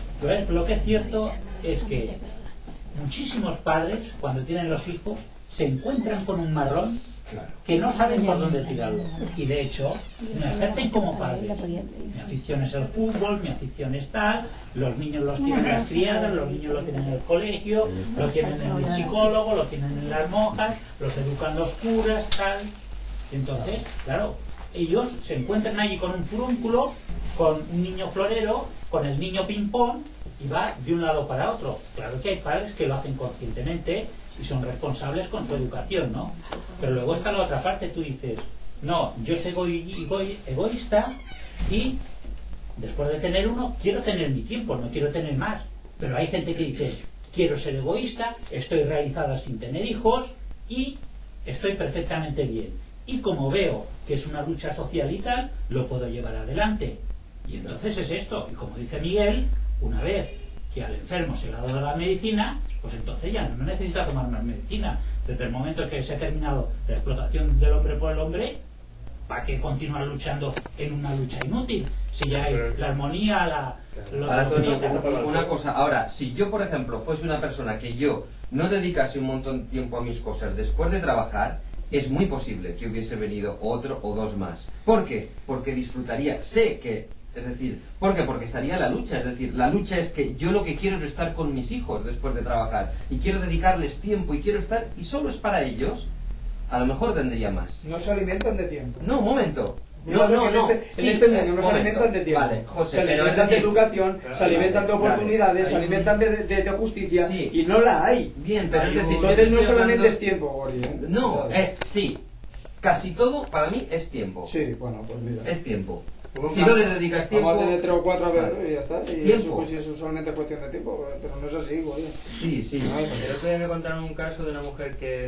lo que es cierto es que muchísimos padres, cuando tienen los hijos, se encuentran con un marrón que no saben por dónde tirarlo, y de hecho me ejercen como padre. Mi afición es el fútbol, mi afición es tal, los niños los tienen las criadas, los niños lo tienen en el colegio, lo tienen en el psicólogo, lo tienen en las monjas, los educan los curas, tal. Entonces, claro, ellos se encuentran allí con un furúnculo, con un niño florero, con el niño ping-pong, y va de un lado para otro. Claro que hay padres que lo hacen conscientemente y son responsables con su educación, ¿no? Pero luego está la otra parte, tú dices, no, yo soy egoísta y después de tener uno quiero tener mi tiempo, no quiero tener más. Pero hay gente que dice, quiero ser egoísta, estoy realizada sin tener hijos y estoy perfectamente bien. Y como veo que es una lucha social y tal, lo puedo llevar adelante. Y entonces es esto, y como dice Miguel, una vez que al enfermo se le ha dado la medicina, pues entonces ya no necesita tomar más medicina. Desde el momento que se ha terminado la explotación del hombre por el hombre, ¿para qué continuar luchando en una lucha inútil? Si ya hay la armonía, Ahora, Tony, una cosa. Ahora, si yo, por ejemplo, fuese una persona que yo no dedicase un montón de tiempo a mis cosas después de trabajar, es muy posible que hubiese venido otro o dos más. ¿Por qué? Porque disfrutaría, sé que, es decir, ¿por qué? Porque estaría la lucha, es decir, la lucha es que yo lo que quiero es estar con mis hijos después de trabajar, y quiero dedicarles tiempo, y quiero estar, y solo es para ellos, a lo mejor tendría más. No se alimentan de tiempo. No, un momento. No. En este mundo no se alimentan de tiempo. Vale, José, se alimentan de educación, se alimentan de claro, oportunidades, se alimentan de justicia, y no la hay. Bien, pero es decir, entonces no solamente es tiempo, Gori, ¿eh? No, sí. Casi todo para mí es tiempo. Sí, bueno, pues mira. Es tiempo. Si no le dedicas tiempo... Vamos a tener 3 o 4 a ver y ya está. Y tiempo. eso, pues si eso solamente es cuestión de tiempo, pero no es así, Gori. Sí. El otro día me contaron un caso de una mujer que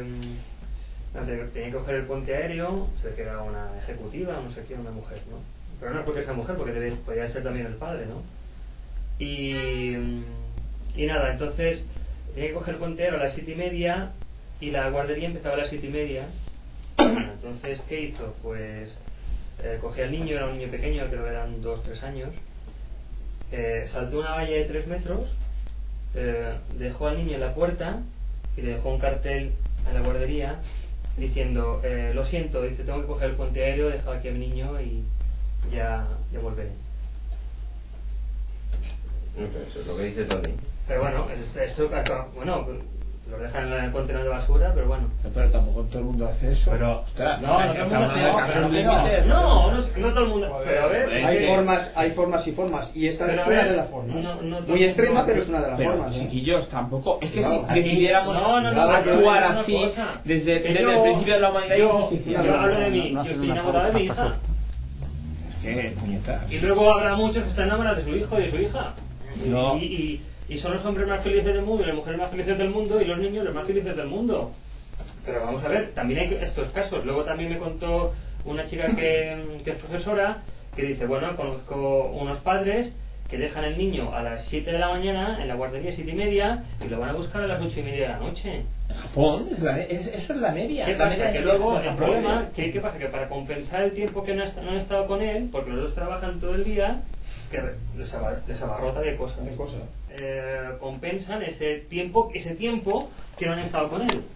tenía que coger el puente aéreo, se ve que era una ejecutiva, no sé qué, una mujer, ¿no? Pero no es porque sea mujer, porque podría ser también el padre, ¿no? Y nada, entonces tenía que coger el puente aéreo a las 7:30 y la guardería empezaba a las 7:30. Entonces, ¿qué hizo? Pues cogía al niño, era un niño pequeño, creo que eran 2 o 3 años, saltó una valla de 3 metros, dejó al niño en la puerta y le dejó un cartel en la guardería diciendo, lo siento, dice, tengo que coger el puente aéreo, he dejado aquí a mi niño y ya volveré. Eso es lo que dice Tony. Pero bueno, esto, bueno, lo dejan en el contenedor de basura, pero bueno. Pero tampoco todo el mundo hace eso. Pero, ostras, no todo el mundo no todo el mundo. Pero a ver, hay formas y formas, y esta pero es una de las formas. Muy extrema, pero es una de las formas. Chiquillos, tampoco. Es que Claro, si decidiéramos actuar así desde el principio de la humanidad, yo hablo de mí, yo estoy enamorado de mi hija. Y luego habrá muchos que están enamorados de su hijo y de su hija. No. Y son los hombres más felices del mundo y las mujeres más felices del mundo y los niños los más felices del mundo. Pero vamos a ver, también hay estos casos. Luego también me contó una chica que es profesora, que dice, bueno, conozco unos padres que dejan el niño a las 7 de la mañana en la guardería 7:30 y lo van a buscar a las 8:30 de la noche. En Japón, eso es la media. ¿Qué La pasa? media Que luego el problema, ¿qué pasa? Que para compensar el tiempo que no han estado con él, porque los dos trabajan todo el día, que les abarrota de cosas. Compensan ese tiempo que no han estado con él.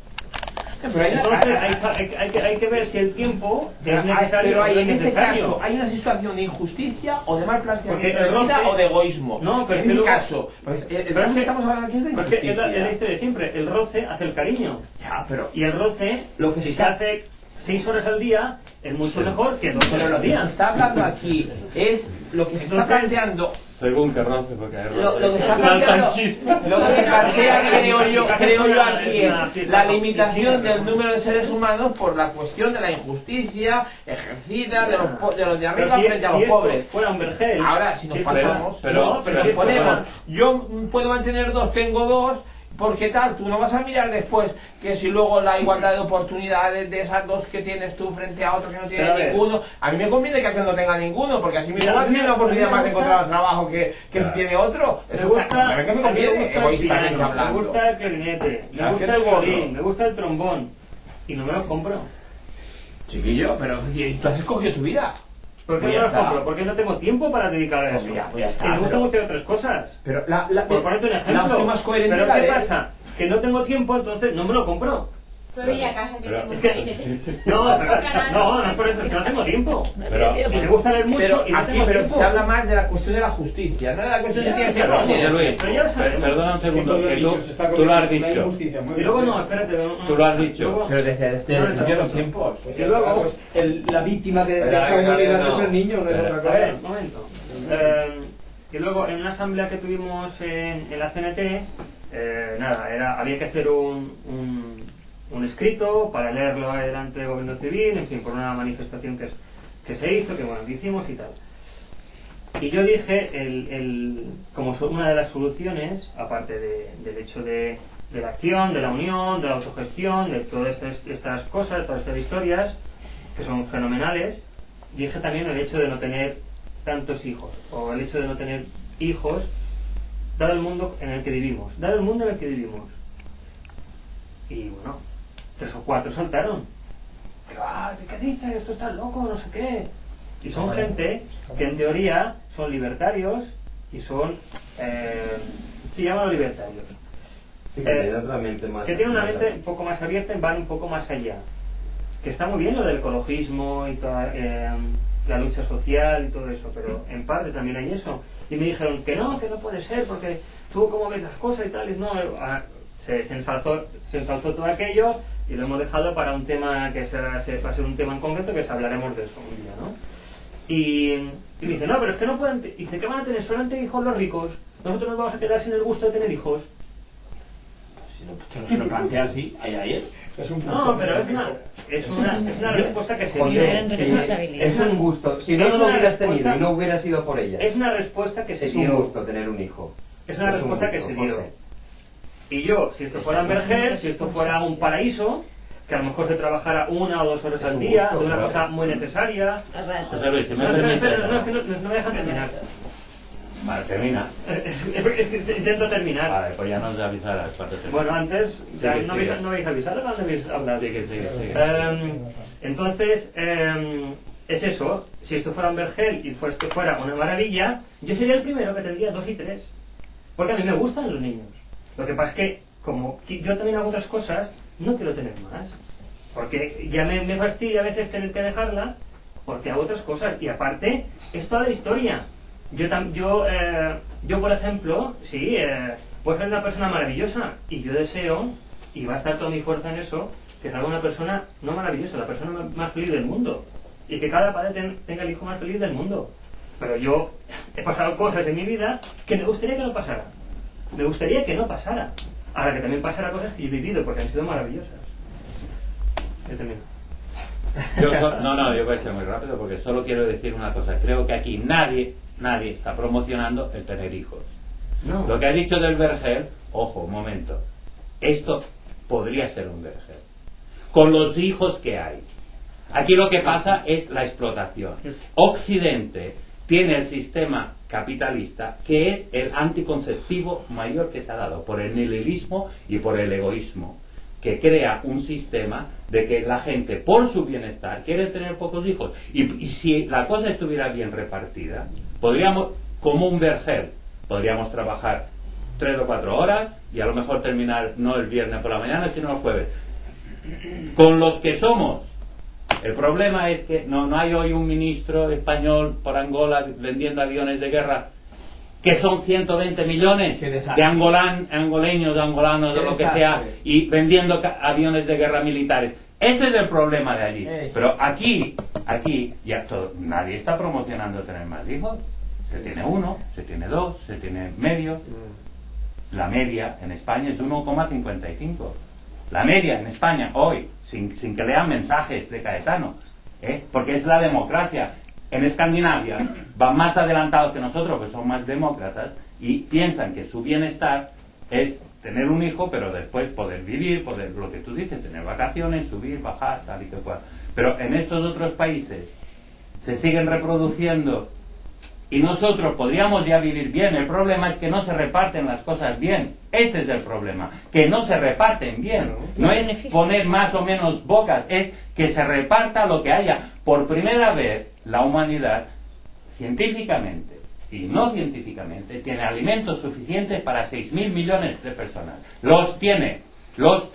Entonces hay que ver si el tiempo es necesario. Pero o no es en ese necesario. caso hay una situación de injusticia o de mal planteamiento Porque de el vida roce- o de egoísmo. No, pero en es que ese luego- caso, pues, el problema que estamos hablando aquí es de Porque es la injusticia. historia de siempre. El roce hace el cariño. Ya, pero Y el roce, lo que si se se hace 6 horas al día, es mucho mejor que 2 pero horas lo al que día. se está hablando aquí es lo que se está Entonces- planteando. Según que roce, porque hay roce. Lo que está planteando, lo que se plantea, creo yo aquí es la limitación del número de seres humanos por la cuestión de la injusticia ejercida de los de arriba frente a los pobres. Fuera un vergel. Ahora, si nos pasamos, pero si nos ponemos, yo puedo mantener 2, tengo 2, porque tal, tú no vas a mirar después que si luego la igualdad de oportunidades de esas 2 que tienes tú frente a otro que no tiene Pero a ver. ninguno. A mí me conviene que aquel no tenga ninguno, porque así Mira, igual tiene una a mí oportunidad me más de gusta- encontrar trabajo que si tiene otro. Me gusta, a mí que me a mí me conviene, gusta el egoístamente piano, me hablando. gusta el clarinete, me Claro, gusta que el te gordo. violín, me gusta el trombón y no me los compro. Chiquillo, pero tú has escogido tu vida. ¿Por qué Pues no ya los está. compro? Porque no tengo tiempo para dedicar a eso. Pues ya está, y me gustan pero- muchas otras cosas. Pero Por ponerte un la ejemplo. opción más coherente Pero la ¿qué de- pasa? Que no tengo tiempo, entonces no me lo compro. Pero y a casa que Pero- tengo Es que- no es por eso, es que no tengo tiempo. Pero- Y me gusta leer mucho Pero y no aquí tengo pero tiempo. se habla más de la cuestión de la justicia, no de la cuestión de quién se pero- coño. Luis, pero ya lo sabemos. perdona un segundo, Que que los niños se está tú lo has cometiendo una dicho. injusticia muy Y luego grande. no, espérate. Tú lo has dicho. Luego- Pero desde el principio de los tiempos. Y luego, Pues la víctima que Espera, deja morir no. es el niño, no es Espera. otra a ver, cosa. un momento. Y luego en una asamblea que tuvimos en la CNT, había que hacer un escrito para leerlo delante del gobierno civil, en fin, por una manifestación que se hizo, que bueno, que hicimos y tal. Y yo dije, como una de las soluciones, aparte del hecho de la acción, de la unión, de la autogestión, de todas estas cosas, todas estas historias, que son fenomenales, dije también el hecho de no tener tantos hijos, o el hecho de no tener hijos, dado el mundo en el que vivimos. Y bueno, 3 o 4 saltaron. ¿Qué dices? Esto está loco, no sé qué. Y son gente que en teoría son libertarios y son... se llaman libertarios. Sí, que tiene otra mente más. Que tienen una mente un poco más abierta y van un poco más allá. Que está muy bien lo del ecologismo y toda la lucha social y todo eso, pero en parte también hay eso. Y me dijeron que no puede ser, porque tú cómo ves las cosas y tal, y no, se ensalzó todo aquello y lo hemos dejado para un tema que va a ser un tema en concreto, que hablaremos de eso un día, ¿no? Y me dice, no, pero es que no pueden, dice que van a tener solamente hijos los ricos, nosotros nos vamos a quedar sin el gusto de tener hijos. Si lo plantea así, ahí es. No, pero es una respuesta que se dio. Es un gusto. Si no, Es no lo una hubieras respuesta- tenido y no hubiera sido por ella. Es una respuesta que se Es dio. un gusto tener un hijo. Es una respuesta un que gusto, se dio. José. Y yo, si esto fuera en Vergel, si esto fuera un paraíso, que a lo mejor se trabajara 1 o 2 horas al día, de una cosa muy necesaria. José Luis, si me Espera, permites. no, es que no me dejan terminar. Vale, termina. Intento terminar. Vale, pues ya nos avisarás cuando termine. Bueno, antes, ya Sigue, no sigue. me habéis avisado cuando habéis hablado. Sigue. Entonces, es eso. Si esto fuera un Vergel y esto fuera una maravilla, yo sería el primero que tendría 2 y 3. Porque a mí me gustan los niños. Lo que pasa es que, como yo también hago otras cosas, no quiero tener más. Porque ya me fastidia a veces tener que dejarla, porque hago otras cosas. Y aparte, es toda la historia. Yo por ejemplo, sí, puede ser una persona maravillosa, y yo deseo, y va a estar toda mi fuerza en eso, que salga una persona no maravillosa, la persona más feliz del mundo, y que cada padre tenga el hijo más feliz del mundo. Pero yo he pasado cosas en mi vida que me gustaría que no pasara. Me gustaría que no pasara. Ahora que también pasara cosas que he vivido porque han sido maravillosas. Yo termino. Yo voy a ser muy rápido porque solo quiero decir una cosa. Creo que aquí nadie está promocionando el tener hijos. No. Lo que ha dicho del vergel, ojo, un momento. Esto podría ser un vergel. Con los hijos que hay. Aquí lo que pasa es la explotación. Occidente tiene el sistema capitalista que es el anticonceptivo mayor que se ha dado por el nihilismo y por el egoísmo, que crea un sistema de que la gente por su bienestar quiere tener pocos hijos, y si la cosa estuviera bien repartida, podríamos, como un vergel, podríamos trabajar 3 o 4 horas y a lo mejor terminar no el viernes por la mañana sino el jueves. Con los que somos, el problema es que no hay hoy un ministro español por Angola vendiendo aviones de guerra, que son 120 millones de angoleños, de angolanos, de lo que sea, y vendiendo aviones de guerra militares. Ese es el problema de allí. Pero aquí ya nadie está promocionando tener más hijos. Se tiene 1, se tiene 2, se tiene medio. La media en España es 1,55. La media en España hoy, sin que lean mensajes de Caetano, porque es la democracia. En Escandinavia van más adelantados que nosotros, que son más demócratas, y piensan que su bienestar es tener un hijo, pero después poder vivir, poder, lo que tú dices, tener vacaciones, subir, bajar, tal y que cual. Pero en estos otros países se siguen reproduciendo y nosotros podríamos ya vivir bien. El problema es que no se reparten las cosas bien. Ese es el problema, que no se reparten bien. No es poner más o menos bocas, es que se reparta lo que haya. Por primera vez la humanidad, científicamente y no científicamente, tiene alimentos suficientes para 6.000 millones de personas. Los tiene, los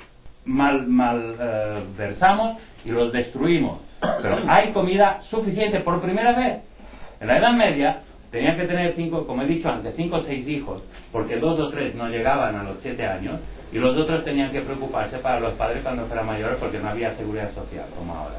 malversamos y los destruimos, pero hay comida suficiente por primera vez. En la Edad Media tenían que tener 5, como he dicho antes, 5 o 6 hijos, porque 2 o 3 no llegaban a los 7 años, y los otros tenían que preocuparse para los padres cuando fueran mayores, porque no había seguridad social como ahora.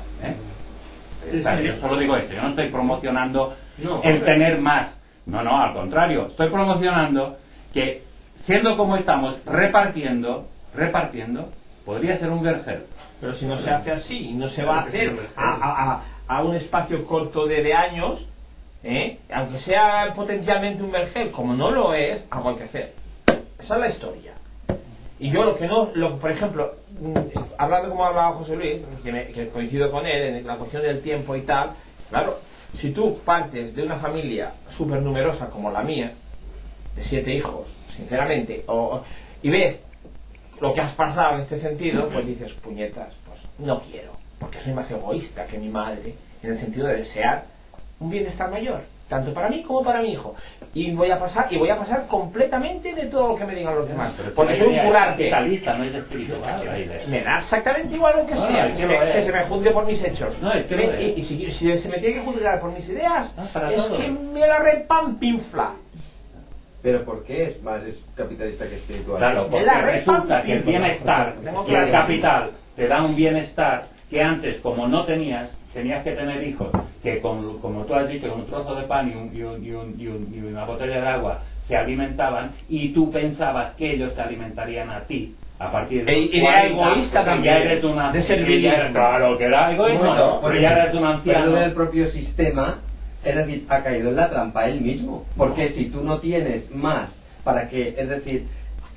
Yo solo digo esto, yo no estoy promocionando el tener más. No, al contrario, estoy promocionando que, siendo como estamos, repartiendo, podría ser un vergel. Pero si no se hace así, no se va a hacer a un espacio corto de años, aunque sea potencialmente un vergel, como no lo es, algo hay que hacer. Esa es la historia. Y yo por ejemplo, hablando como hablaba José Luis, que coincido con él en la cuestión del tiempo y tal, claro, si tú partes de una familia súper numerosa como la mía, de 7 hijos, sinceramente, y ves lo que has pasado en este sentido, pues dices, puñetas, pues no quiero, porque soy más egoísta que mi madre, en el sentido de desear un bienestar mayor, tanto para mí como para mi hijo, y voy a pasar completamente de todo lo que me digan los demás, porque soy un curante capitalista, no es espiritual. Me da exactamente igual lo que sea, que se me juzgue por mis hechos, y si se me tiene que juzgar por mis ideas, es todo. Que me la repampinfla. ¿Pero por qué es más capitalista que espiritual? Claro, porque resulta que el bienestar y el capital te da un bienestar que antes, como no tenías que tener hijos, que como tú has dicho, con un trozo de pan y una botella de agua se alimentaban, y tú pensabas que ellos te alimentarían a ti a partir de y era egoísta también, ya eres una, de servir. Claro que era egoísta, pero ya eres un anciano. Pero del propio sistema, es decir, ha caído en la trampa él mismo, porque si tú no tienes más para que, es decir,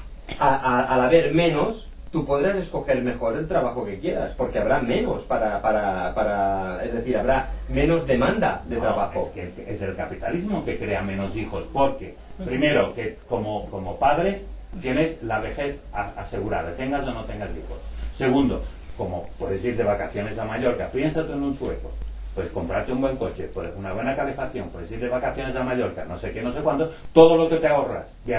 al haber menos, tú podrás escoger mejor el trabajo que quieras, porque habrá menos es decir, habrá menos demanda de trabajo. Es que es el capitalismo que crea menos hijos, porque primero que como padres tienes la vejez asegurada, tengas o no tengas hijos. Segundo, como puedes ir de vacaciones a Mallorca, piénsate en un sueco, puedes comprarte un buen coche, puedes una buena calefacción, puedes ir de vacaciones a Mallorca, no sé qué, no sé cuándo, todo lo que te ahorras de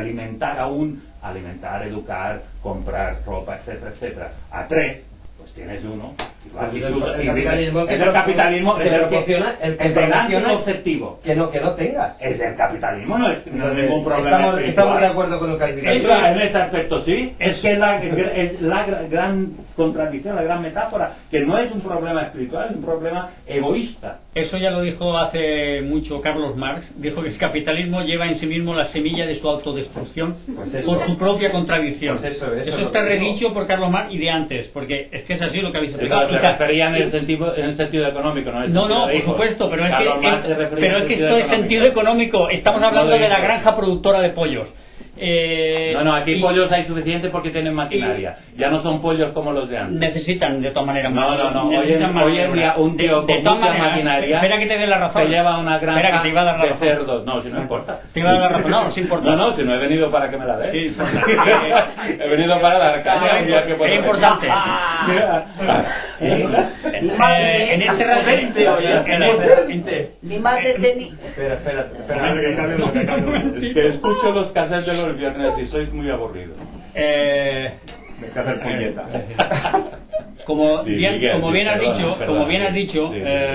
alimentar, educar, comprar ropa, etcétera, etcétera, a 3, pues tienes uno Es el capitalismo que proporciona el delante conceptivo. Que no tengas. Es el capitalismo, no es ningún problema. Estamos de acuerdo con el capitalismo. En este aspecto sí, es que es la gran contradicción, la gran metáfora, que no es un problema espiritual, es un problema egoísta. Eso ya lo dijo hace mucho Carlos Marx, dijo que el capitalismo lleva en sí mismo la semilla de su autodestrucción por su propia contradicción. Pues eso está redicho por Carlos Marx y de antes, porque es que es así lo que habéis explicado. Se refería en el sentido económico, ¿no? Por supuesto, pero es que esto es sentido económico. Estamos hablando de la granja productora de pollos. Aquí pollos hay suficiente porque tienen maquinaria. Ya no son pollos como los de antes. Necesitan de todas maneras. Hoy en día un tío con mucha maquinaria. Espera que te dé la razón. Se lleva una granja de cerdos. No, si no importa. Te iba a dar la razón. No, sí importa. No, si no he venido para que me la des. Sí, he venido para dar caña. Es importante. En este ratito. Mi madre tenía. Espera. Es que escucho los cassettes de los viernes y sois muy aburridos. Me que hacer puñeta. Como bien has dicho,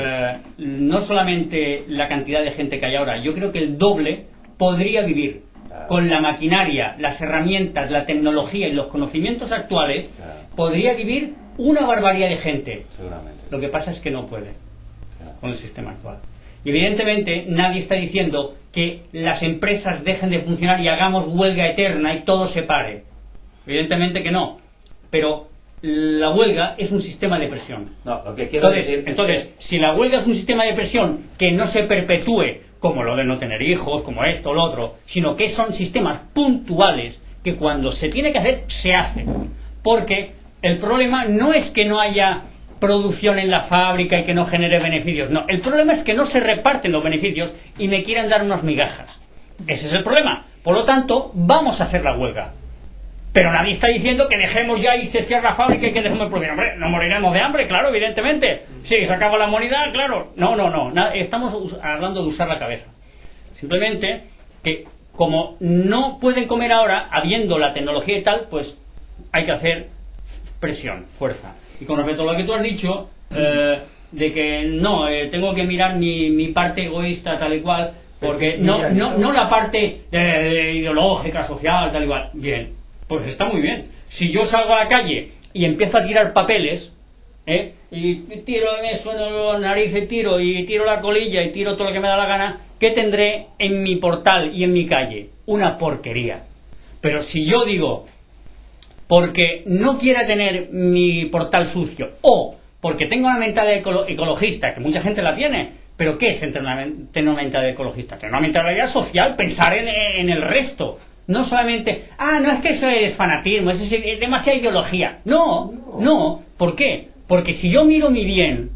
no solamente la cantidad de gente que hay ahora, yo creo que el doble podría vivir con la maquinaria, las herramientas, la tecnología y los conocimientos actuales, podría vivir una barbaridad de gente. Seguramente. Lo que pasa es que no puede con el sistema actual. Y evidentemente nadie está diciendo que las empresas dejen de funcionar y hagamos huelga eterna y todo se pare. Evidentemente que no. Pero la huelga es un sistema de presión. Lo que quiero decir entonces, si la huelga es un sistema de presión que no se perpetúe, como lo de no tener hijos, como esto o lo otro, sino que son sistemas puntuales que cuando se tiene que hacer, se hace. Porque el problema no es que no haya producción en la fábrica y que no genere beneficios. No, el problema es que no se reparten los beneficios y me quieren dar unas migajas. Ese es el problema. Por lo tanto, vamos a hacer la huelga. Pero nadie está diciendo que dejemos ya y se cierra la fábrica y que dejemos de producir. Hombre, no moriremos de hambre, claro, evidentemente. Sí, se acaba la moneda, claro. No. Estamos hablando de usar la cabeza. Simplemente que como no pueden comer ahora, habiendo la tecnología y tal, pues hay que hacer presión, fuerza. Y con respecto a lo que tú has dicho, de que no, tengo que mirar mi parte egoísta tal y cual, porque no la parte ideológica, social, tal y cual. Bien, pues está muy bien. Si yo salgo a la calle y empiezo a tirar papeles, y tiro, me sueno la nariz y tiro la colilla y tiro todo lo que me da la gana, ¿qué tendré en mi portal y en mi calle? Una porquería. Pero si yo digo, porque no quiera tener mi portal sucio, o porque tengo una mentalidad ecologista, que mucha gente la tiene, pero ¿qué es tener una mentalidad ecologista? Tener una mentalidad social, pensar en el resto. No solamente, no es que eso es fanatismo, eso es demasiada ideología. No, ¿por qué? Porque si yo miro mi bien,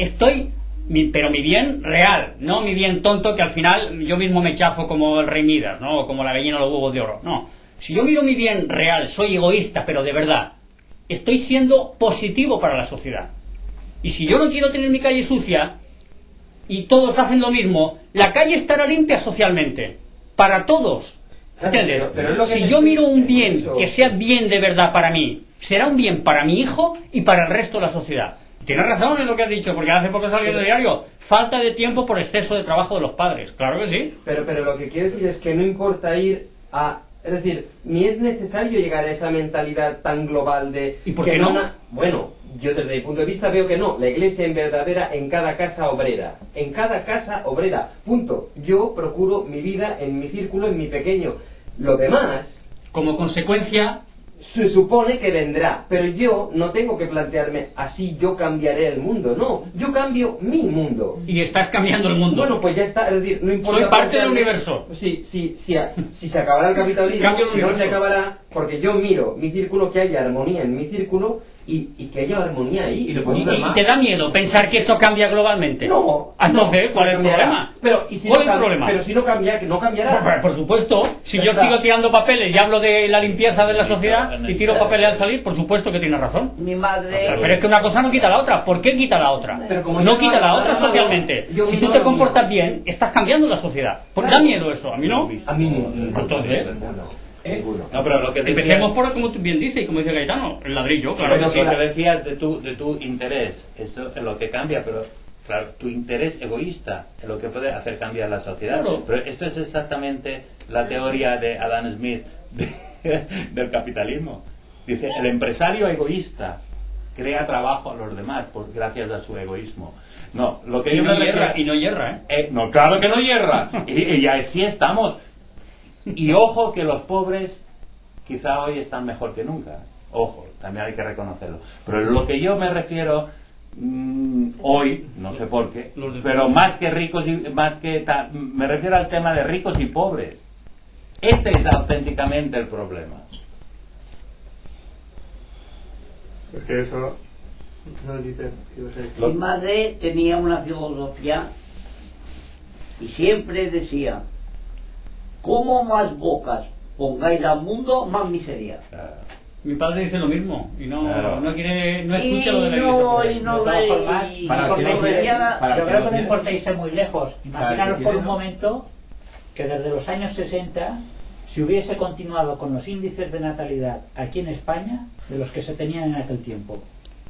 pero mi bien real, no mi bien tonto que al final yo mismo me chafo como el rey Midas, ¿no? O como la gallina de los huevos de oro. No, si yo miro mi bien real, soy egoísta, pero de verdad, estoy siendo positivo para la sociedad. Y si yo no quiero tener mi calle sucia y todos hacen lo mismo, la calle estará limpia socialmente, para todos. ¿Entiendes? Pero si yo miro un bien que sea bien de verdad para mí, será un bien para mi hijo y para el resto de la sociedad. Tienes razón en lo que has dicho, porque hace poco salió en el diario, falta de tiempo por exceso de trabajo de los padres. Claro que sí. Pero lo que quiero decir es que no importa ir a... Es decir, ni es necesario llegar a esa mentalidad tan global de... ¿Y por qué no? Bueno, yo desde mi punto de vista veo que no. La iglesia en verdadera en cada casa obrera. En cada casa obrera. Punto. Yo procuro mi vida en mi círculo, en mi pequeño. Lo demás... Como consecuencia... Se supone que vendrá, pero yo no tengo que plantearme así yo cambiaré el mundo, no, yo cambio mi mundo. Y estás cambiando el mundo. Bueno, pues ya está, es decir, no importa. Soy parte del universo. Si se acabará el capitalismo, si no se acabará, porque yo miro mi círculo, que haya armonía en mi círculo y que haya armonía ahí. ¿Y te da miedo pensar que esto cambia globalmente? No. Entonces, ¿cuál es el problema? Pero si no cambia, que no cambiará. Por supuesto, si yo sigo tirando papeles y hablo de la limpieza de la sociedad y tiro papeles al salir, por supuesto que tienes razón. Mi madre... Pero es que una cosa no quita la otra. ¿Por qué quita la otra? No quita la otra socialmente. Si tú te comportas bien, estás cambiando la sociedad. Da miedo eso, a mí no. A mí no. Entonces... Ninguno. No, pero lo que empecemos por, como tú bien dices, y como dice Gaetano, el ladrillo, claro. Pero que sí. lo que decías de tu interés, esto es lo que cambia, pero claro, tu interés egoísta es lo que puede hacer cambiar la sociedad. Claro. Pero esto es exactamente la teoría de Adam Smith del capitalismo. Dice, el empresario egoísta crea trabajo a los demás gracias a su egoísmo. No, lo que Y yo no me hierra, refiero- y no hierra, ¿eh? No, claro que no hierra. Y así estamos. Y ojo que los pobres quizá hoy están mejor que nunca. Ojo, también hay que reconocerlo. Pero lo que yo me refiero hoy, no sé por qué, pero más que ricos y me refiero al tema de ricos y pobres. Este es auténticamente el problema. Es que eso no dice. Mi madre tenía una filosofía y siempre decía: como más bocas pongáis al mundo, más miseria. Mi padre dice lo mismo y no, Claro. no quiere, no escucha lo de la Yo creo que no importa irse muy lejos. Imaginaros por un momento que desde los años 60, si hubiese continuado con los índices de natalidad aquí en España de los que se tenían en aquel tiempo.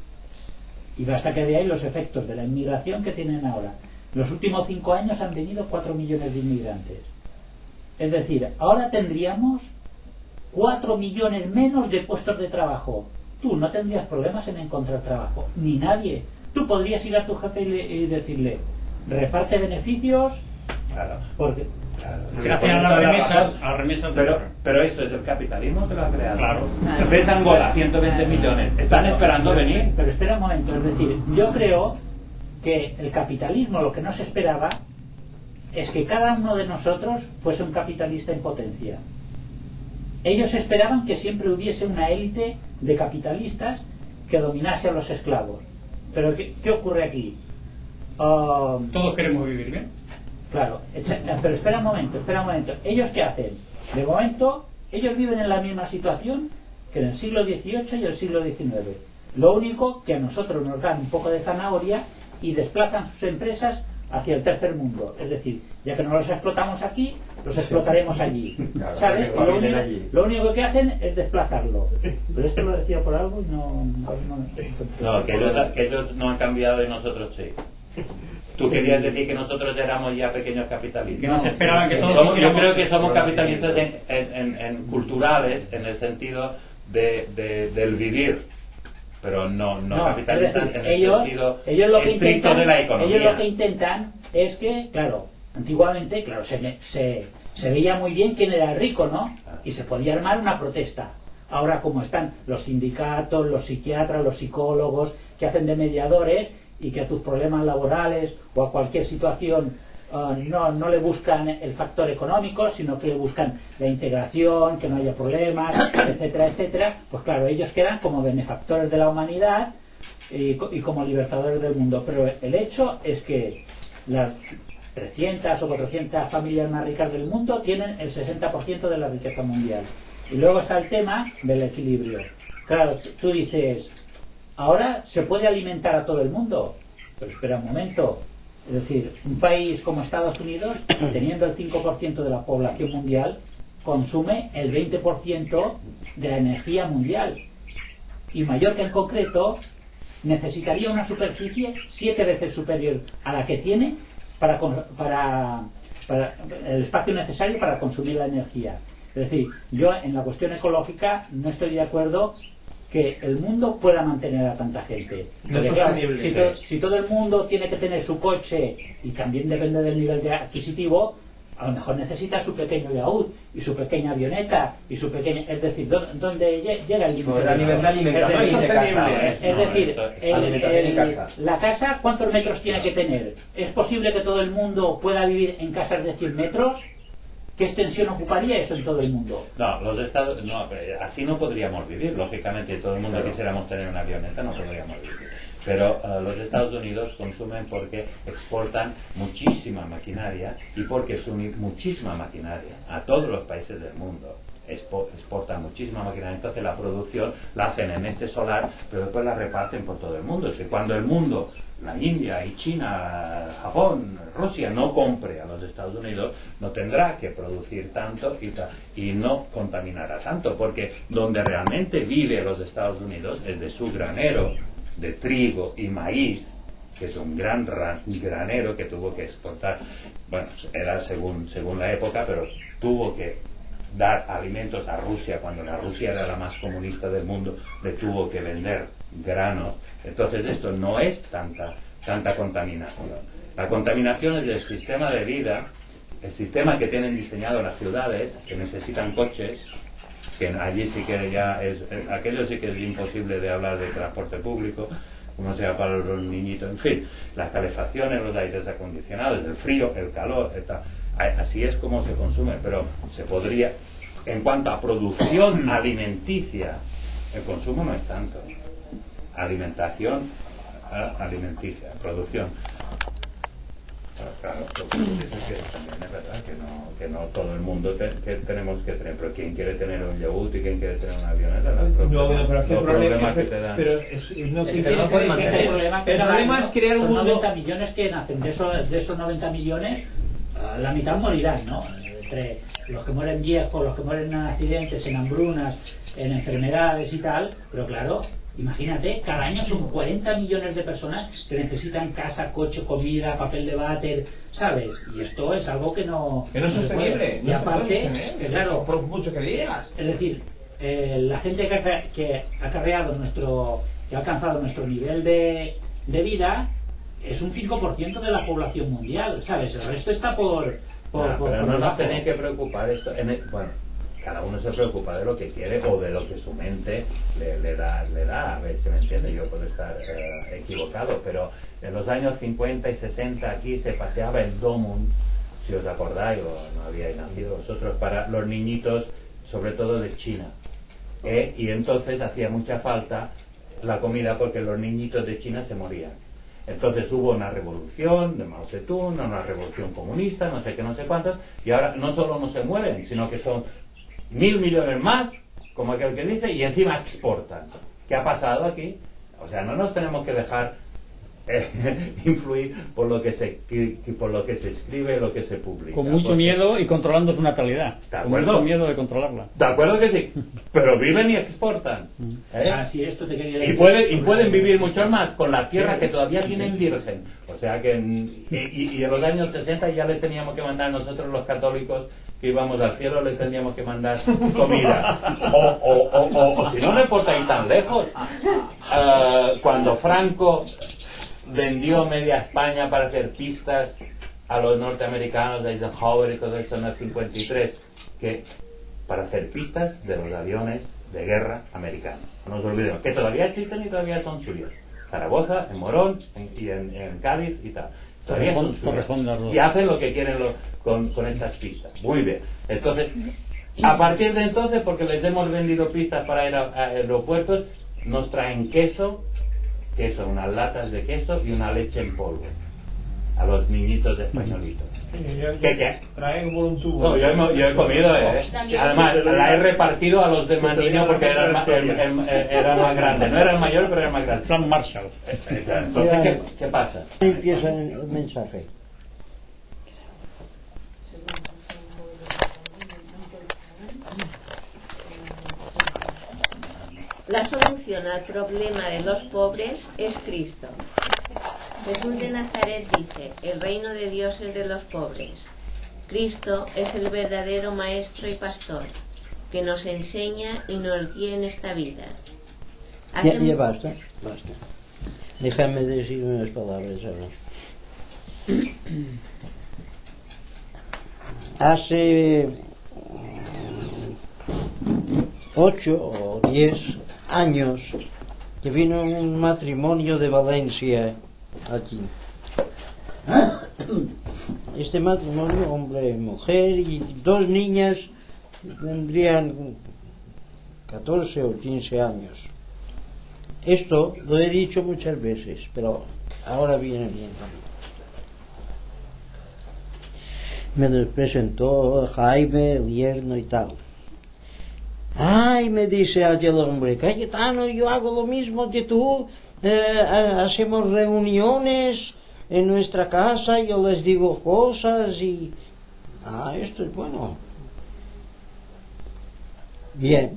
Y basta que veáis los efectos de la inmigración que tienen ahora. Los últimos 5 años han venido 4 millones de inmigrantes. Es decir, ahora tendríamos 4 millones menos de puestos de trabajo. Tú no tendrías problemas en encontrar trabajo, ni nadie. Tú podrías ir a tu jefe y decirle: reparte beneficios, Claro. porque Gracias a las remesas. Pero esto es el capitalismo que lo ha creado. Claro. Ves Angola, 120 millones. Están esperando venir. Pero espera un momento, es decir, yo creo que el capitalismo, lo que no se esperaba es que cada uno de nosotros fuese un capitalista en potencia. Ellos esperaban que siempre hubiese una élite de capitalistas que dominase a los esclavos. Pero ¿qué ocurre aquí? Todos queremos vivir bien. Claro, pero espera un momento. ¿Ellos qué hacen? De momento, ellos viven en la misma situación que en el siglo XVIII y el siglo XIX. Lo único que a nosotros nos dan un poco de zanahoria y desplazan sus empresas hacia el tercer mundo. Es decir, ya que no los explotamos aquí, los explotaremos allí. Claro, ¿Sabes? que Lo único que hacen es desplazarlo. Pero esto lo decía por algo y No, que ellos no han cambiado y nosotros sí. Tú querías decir que nosotros éramos ya pequeños capitalistas. Que nos esperaban que todos Yo creo que somos capitalistas en culturales, en el sentido del vivir, pero no capitalistas en el sentido estricto de la economía. Ellos lo que intentan es que, claro, antiguamente, claro, se veía muy bien quién era el rico, ¿no? Y se podía armar una protesta. Ahora, como están los sindicatos, los psiquiatras, los psicólogos, que hacen de mediadores, y que a tus problemas laborales o a cualquier situación no le buscan el factor económico, sino que le buscan la integración, que no haya problemas, etcétera, etcétera, pues claro, ellos quedan como benefactores de la humanidad y como libertadores del mundo. Pero el hecho es que las 300 o 400 familias más ricas del mundo tienen el 60% de la riqueza mundial. Y luego está el tema del equilibrio. Claro, tú dices: ahora se puede alimentar a todo el mundo, pero espera un momento. Es decir, un país como Estados Unidos, teniendo el 5% de la población mundial, consume el 20% de la energía mundial. Y Mallorca en concreto necesitaría una superficie 7 veces superior a la que tiene para el espacio necesario para consumir la energía. Es decir, yo en la cuestión ecológica no estoy de acuerdo que el mundo pueda mantener a tanta gente. Porque, claro, si todo el mundo tiene que tener su coche, y también depende del nivel de adquisitivo, a lo mejor necesita su pequeño yacht y su pequeña avioneta y su pequeña, es decir, ¿dónde llega el límite? A nivel de alimentación y de casa. Es decir, la casa, ¿cuántos metros tiene que tener? ¿Es posible que todo el mundo pueda vivir en casas de 100 metros? ¿Qué extensión ocuparía eso en todo el mundo? No, así no podríamos vivir. Lógicamente, todo el mundo quisiéramos tener una avioneta, no podríamos vivir. Pero los Estados Unidos consumen porque exportan muchísima maquinaria y porque sumen muchísima maquinaria a todos los países del mundo. exportan muchísima maquinaria, entonces la producción la hacen en este solar, pero después la reparten por todo el mundo. Es que cuando el mundo, la India y China, Japón, Rusia, no compre a los Estados Unidos, no tendrá que producir tanto y no contaminará tanto, porque donde realmente vive los Estados Unidos es de su granero de trigo y maíz, que es un gran granero que tuvo que exportar, bueno, era según la época, pero tuvo que dar alimentos a Rusia cuando la Rusia era la más comunista del mundo, le tuvo que vender granos. Entonces esto no es tanta contaminación. La contaminación es del sistema de vida, el sistema que tienen diseñado las ciudades, que necesitan coches, que allí sí que ya es, aquello sí que es imposible de hablar de transporte público, como sea para los niñitos, en fin, las calefacciones, los aires acondicionados, el frío, el calor, así es como se consume, pero se podría, en cuanto a producción alimenticia, el consumo no es tanto. Alimentación alimenticia, producción. Claro, lo que dices es que también es verdad que no todo el mundo que tenemos que tener, pero ¿quién quiere tener un yogurt y quién quiere tener una avioneta? Los problemas que te dan. Pero el problema es crear un mundo. 90 millones que nacen, de esos 90 millones, la mitad morirán, ¿no? Entre los que mueren viejos, los que mueren en accidentes, en hambrunas, en enfermedades y tal, pero claro, imagínate, cada año son 40 millones de personas que necesitan casa, coche, comida, papel de váter, ¿sabes? Y esto es algo que no es sostenible. Y aparte, claro, por mucho que digas. Es decir, la gente que ha cargado que ha alcanzado nuestro nivel de vida es un 5% de la población mundial, ¿sabes? El resto está pero no nos tenéis que preocupar esto. Bueno, cada uno se preocupa de lo que quiere o de lo que su mente le da. A ver si me entiende, yo puedo estar equivocado, pero en los años 50 y 60 aquí se paseaba el Domund, si os acordáis, o no habíais nacido vosotros, para los niñitos, sobre todo de China. Y entonces hacía mucha falta la comida porque los niñitos de China se morían. Entonces hubo una revolución de Mao Zedong, una revolución comunista, no sé qué, no sé cuántos, y ahora no solo no se mueren, sino que son 1.000 millones más, como aquel que dice, y encima exportan. ¿Qué ha pasado aquí? O sea, no nos tenemos que dejar influir por lo que se escribe, lo que se publica. Con mucho miedo y controlando su natalidad. ¿De acuerdo? Con mucho miedo de controlarla. De acuerdo que sí, pero viven y exportan. Sí, esto te quería decir. Y pueden vivir mucho más con la tierra que todavía tienen virgen. O sea que y en los años 60 ya les teníamos que mandar nosotros los católicos que íbamos al cielo, les teníamos que mandar comida. O si no me importa ir tan lejos, cuando Franco vendió media España para hacer pistas a los norteamericanos de Eisenhower y todo eso en el 53, que para hacer pistas de los aviones de guerra americanos. No nos olvidemos que todavía existen y todavía son suyos. Zaragoza, en Morón y en Cádiz y tal. Todavía son suyos. Y hacen lo que quieren con estas pistas. Muy bien. Entonces, a partir de entonces, porque les hemos vendido pistas para ir a aeropuertos, nos traen queso, unas latas de queso y una leche en polvo a los niñitos de españolitos. ¿Qué? Traen por un tubo. No, yo he comido, además la he repartido a los demás niños porque era más grande. No era el mayor, pero era más grande. Plan Marshall. Entonces, ¿qué pasa? Empieza el mensaje. La solución al problema de los pobres es Cristo. Jesús de Nazaret dice: el reino de Dios es de los pobres. Cristo es el verdadero maestro y pastor, que nos enseña y nos guía en esta vida. Ya basta. Déjame decir unas palabras ahora. Hace 8 o 10 años que vino un matrimonio de Valencia aquí. Este matrimonio, hombre y mujer, y 2 niñas tendrían 14 o 15 años. Esto lo he dicho muchas veces, pero ahora viene bien también. Me los presentó Jaime, el yerno y tal. Ay, me dice aquel hombre, Cayetano, yo hago lo mismo que tú, hacemos reuniones en nuestra casa, yo les digo cosas y... esto es bueno. Bien.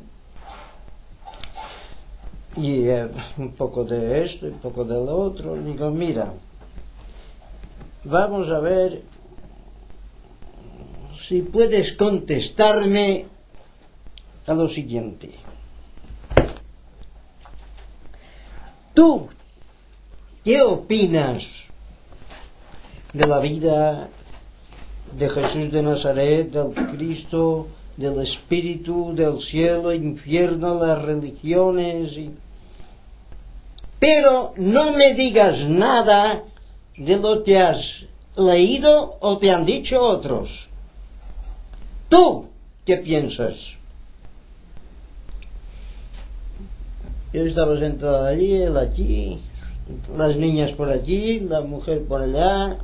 Y un poco de esto, un poco del otro. Digo, mira, vamos a ver si puedes contestarme a lo siguiente. ¿Tú qué opinas de la vida de Jesús de Nazaret, del Cristo, del Espíritu, del cielo, infierno, las religiones? Pero no me digas nada de lo que has leído o te han dicho otros. ¿Tú qué piensas? Yo estaba sentado allí, él aquí, las niñas por allí, la mujer por allá.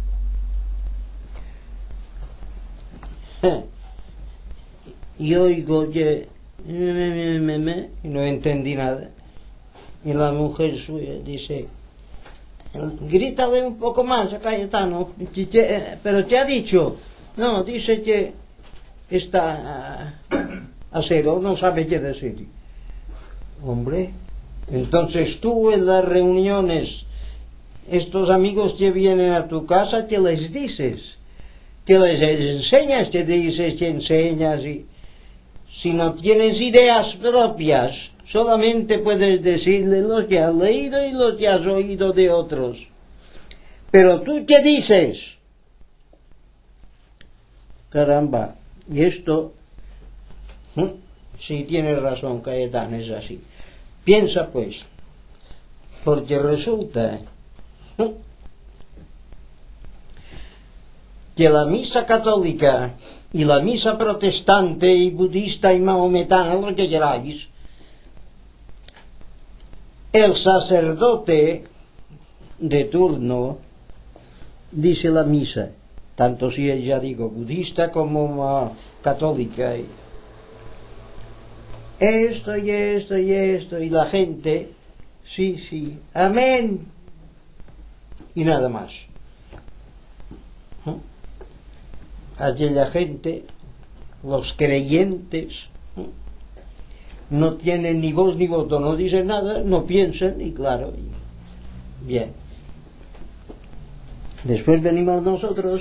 Y oigo que y no entendí nada. Y la mujer suya dice, grítale un poco más a Cayetano. ¿Pero qué ha dicho? No, dice que está a cero, no sabe qué decir. Hombre, entonces tú en las reuniones, estos amigos que vienen a tu casa, ¿qué les dices? ¿Qué les enseñas? ¿Qué dices? ¿Qué enseñas? Y si no tienes ideas propias, solamente puedes decirle lo que has leído y lo que has oído de otros. Pero tú, ¿qué dices? Caramba, y esto, sí tienes razón, Cayetano, es así. Piensa pues, porque resulta que la misa católica y la misa protestante y budista y maometana, lo que queráis, el sacerdote de turno dice la misa, tanto si es, ya digo, budista como católica, esto y esto y esto, y la gente, sí, amén, y nada más. Aquella gente, los creyentes, no tienen ni voz ni voto, no dicen nada, no piensan, y claro, bien. Después venimos nosotros.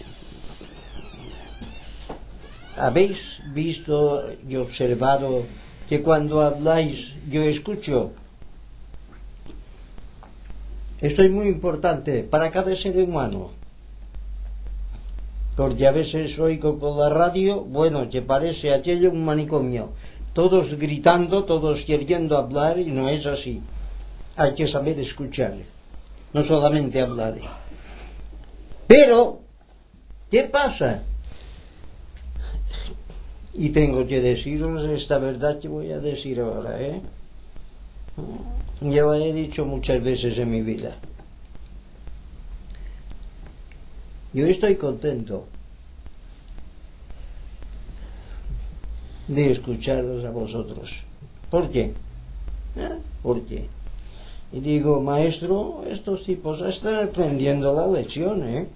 ¿Habéis visto y observado que cuando habláis yo escucho? Esto es muy importante para cada ser humano, porque a veces oigo por la radio, bueno, que parece aquello un manicomio, todos gritando, todos queriendo hablar, y no es así. Hay que saber escuchar, no solamente hablar. Pero, ¿qué pasa? Y tengo que deciros esta verdad que voy a decir ahora, Ya la he dicho muchas veces en mi vida. Yo estoy contento de escucharos a vosotros. ¿Por qué? ¿Por qué? Y digo, maestro, estos tipos están aprendiendo la lección,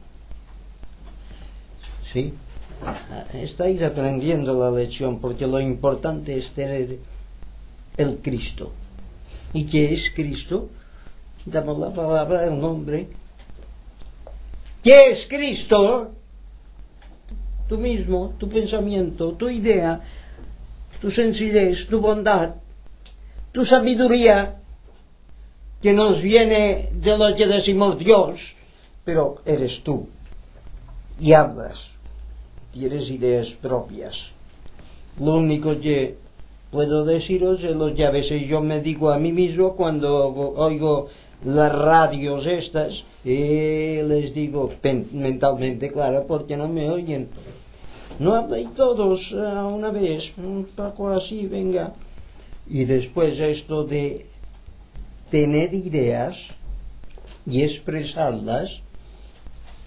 Sí, estáis aprendiendo la lección, porque lo importante es tener el Cristo. ¿Y qué es Cristo? Damos la palabra, el nombre. ¿Qué es Cristo? Tú mismo, tu pensamiento, tu idea, tu sencillez, tu bondad, tu sabiduría, que nos viene de lo que decimos Dios, pero eres tú, y hablas, tienes ideas propias. Lo único que puedo deciros es lo que a veces yo me digo a mí mismo cuando oigo las radios estas, les digo mentalmente, claro, porque no me oyen. No habléis todos a una vez, un poco así, venga. Y después esto de tener ideas y expresarlas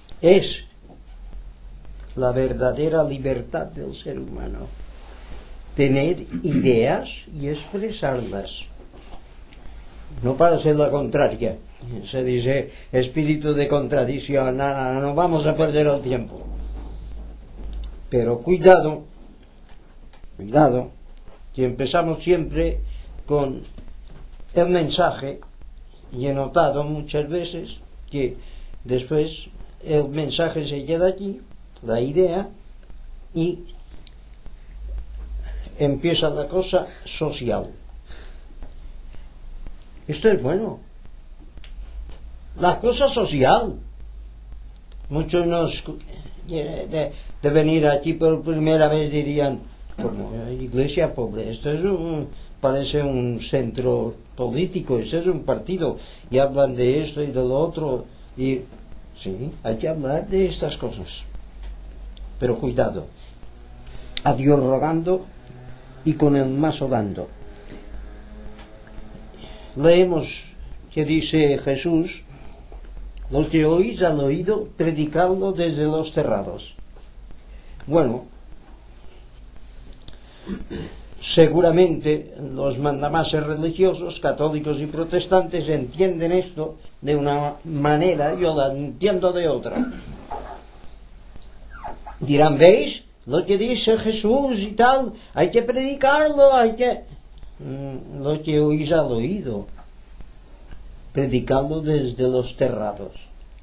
es la verdadera libertad del ser humano. tener ideas y expresarlas, no para ser la contraria. Se dice espíritu de contradicción, no vamos a perder el tiempo. Pero cuidado, que empezamos siempre con el mensaje, y he notado muchas veces que después el mensaje se queda aquí, la idea, y empieza la cosa social. Esto es bueno, la cosa social. Muchos de venir aquí por primera vez dirían, como iglesia pobre, esto es parece un centro político, esto es un partido, y hablan de esto y de lo otro, y sí, hay que hablar de estas cosas, pero cuidado, a Dios rogando y con el mazo dando. Leemos que dice Jesús: lo que oís al oído, predicadlo desde los terrados. Bueno, seguramente los mandamases religiosos, católicos y protestantes, entienden esto de una manera, yo la entiendo de otra. Dirán, ¿veis lo que dice Jesús y tal? Hay que predicarlo, hay que... lo que oís al oído, predicarlo desde los terrados.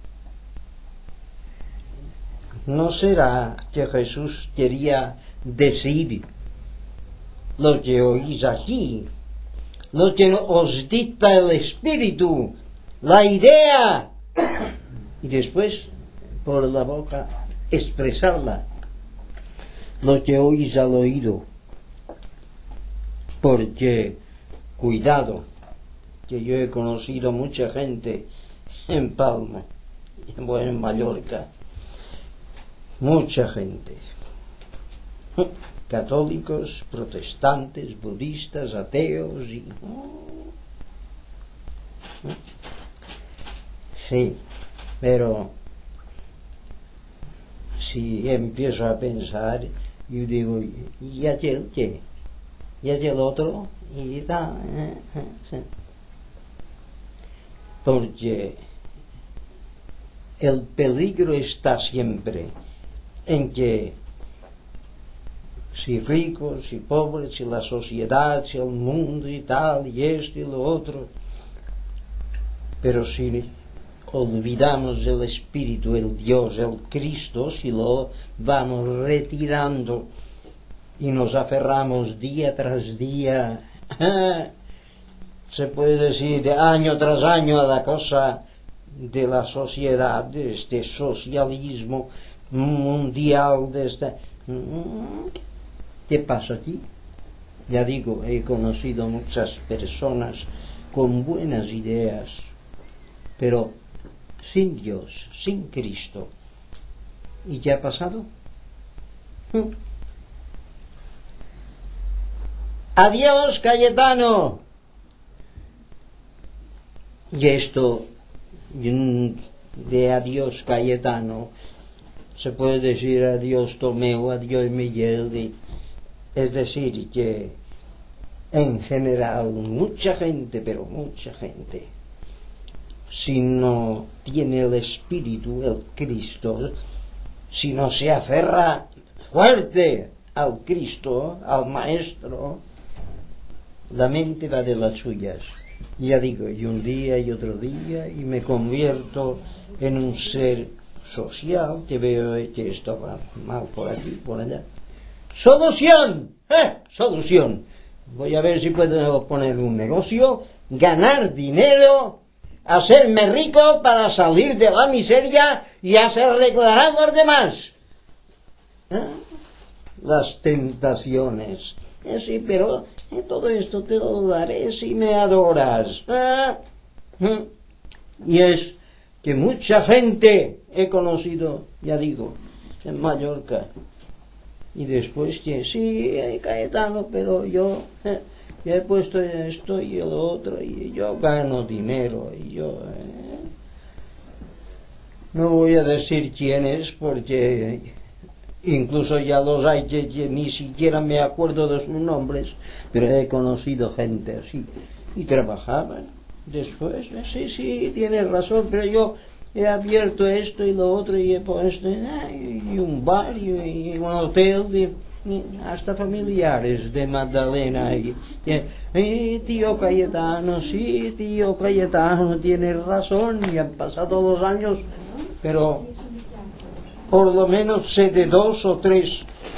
¿No será que Jesús quería decir lo que oís aquí, lo que os dicta el Espíritu, la idea, y después por la boca expresarla, lo que oís al oído? Porque cuidado, que yo he conocido mucha gente en Palma, en Mallorca, mucha gente, católicos, protestantes, budistas, ateos y... sí, pero si empiezo a pensar, yo digo, ¿y aquel qué? ¿Y aquel otro? Y tal, sí. Porque el peligro está siempre en que si ricos, si pobres, si la sociedad, si el mundo y tal, y esto y lo otro, pero si olvidamos el Espíritu, el Dios, el Cristo, si lo vamos retirando y nos aferramos día tras día, se puede decir de año tras año, a la cosa de la sociedad, de este socialismo mundial, de este... ¿Qué pasa aquí? Ya digo, he conocido muchas personas con buenas ideas, pero sin Dios, sin Cristo. ¿Y qué ha pasado? Adiós, Cayetano. Y esto de adiós, Cayetano, se puede decir adiós, Tomeo, adiós, Miguel, es decir, que en general mucha gente, pero mucha gente, si no tiene el Espíritu, el Cristo, si no se aferra fuerte al Cristo, al Maestro, la mente va de las suyas. Ya digo, y un día y otro día, y me convierto en un ser social, que veo que esto va mal por aquí, por allá. ¡Solución! ¡Solución! Voy a ver si puedo poner un negocio, ganar dinero, hacerme rico para salir de la miseria y hacer declarar a los demás. Las tentaciones. Sí, pero todo esto te lo daré si me adoras. Y es que mucha gente he conocido, ya digo, en Mallorca, y después que sí, Cayetano, pero yo he puesto esto y el otro, y yo gano dinero, y yo no voy a decir quién es, porque Incluso ya los hay que ni siquiera me acuerdo de sus nombres, pero he conocido gente así. Y trabajaban. Después, sí, tienes razón, pero yo he abierto esto y lo otro y he puesto y un bar y un hotel hasta familiares de Magdalena y tío Cayetano, sí, tío Cayetano, tienes razón, y han pasado los años, pero por lo menos sé de 2 o 3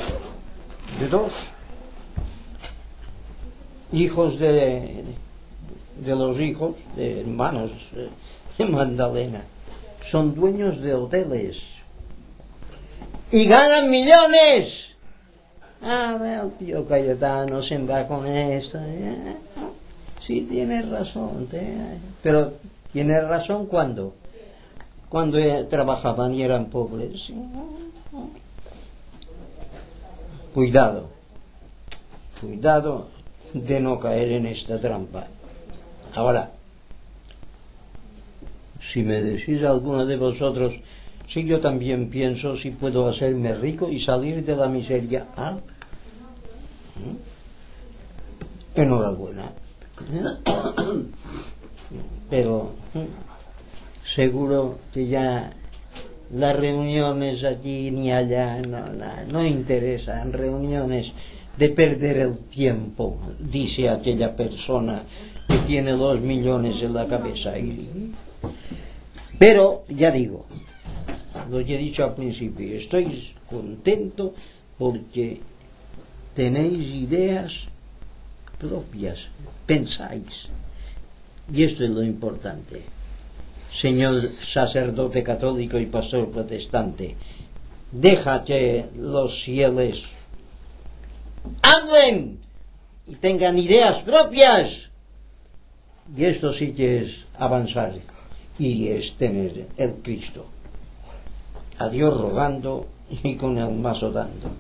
hijos de los hijos de hermanos de Magdalena, son dueños de hoteles y ganan millones. El tío Cayetano se va con esto. Sí, tienes razón, pero tienes razón cuando trabajaban y eran pobres. Cuidado de no caer en esta trampa. Ahora, si me decís a alguno de vosotros, si yo también pienso si puedo hacerme rico y salir de la miseria, enhorabuena. Pero seguro que ya las reuniones aquí ni allá no interesan, reuniones de perder el tiempo, dice aquella persona que tiene 2 millones en la cabeza. Pero ya digo, lo que he dicho al principio, estoy contento porque tenéis ideas propias, pensáis, y esto es lo importante. Señor sacerdote católico y pastor protestante, deja que los fieles hablen y tengan ideas propias, y esto sí que es avanzar y es tener el Cristo, a Dios rogando y con el mazo dando.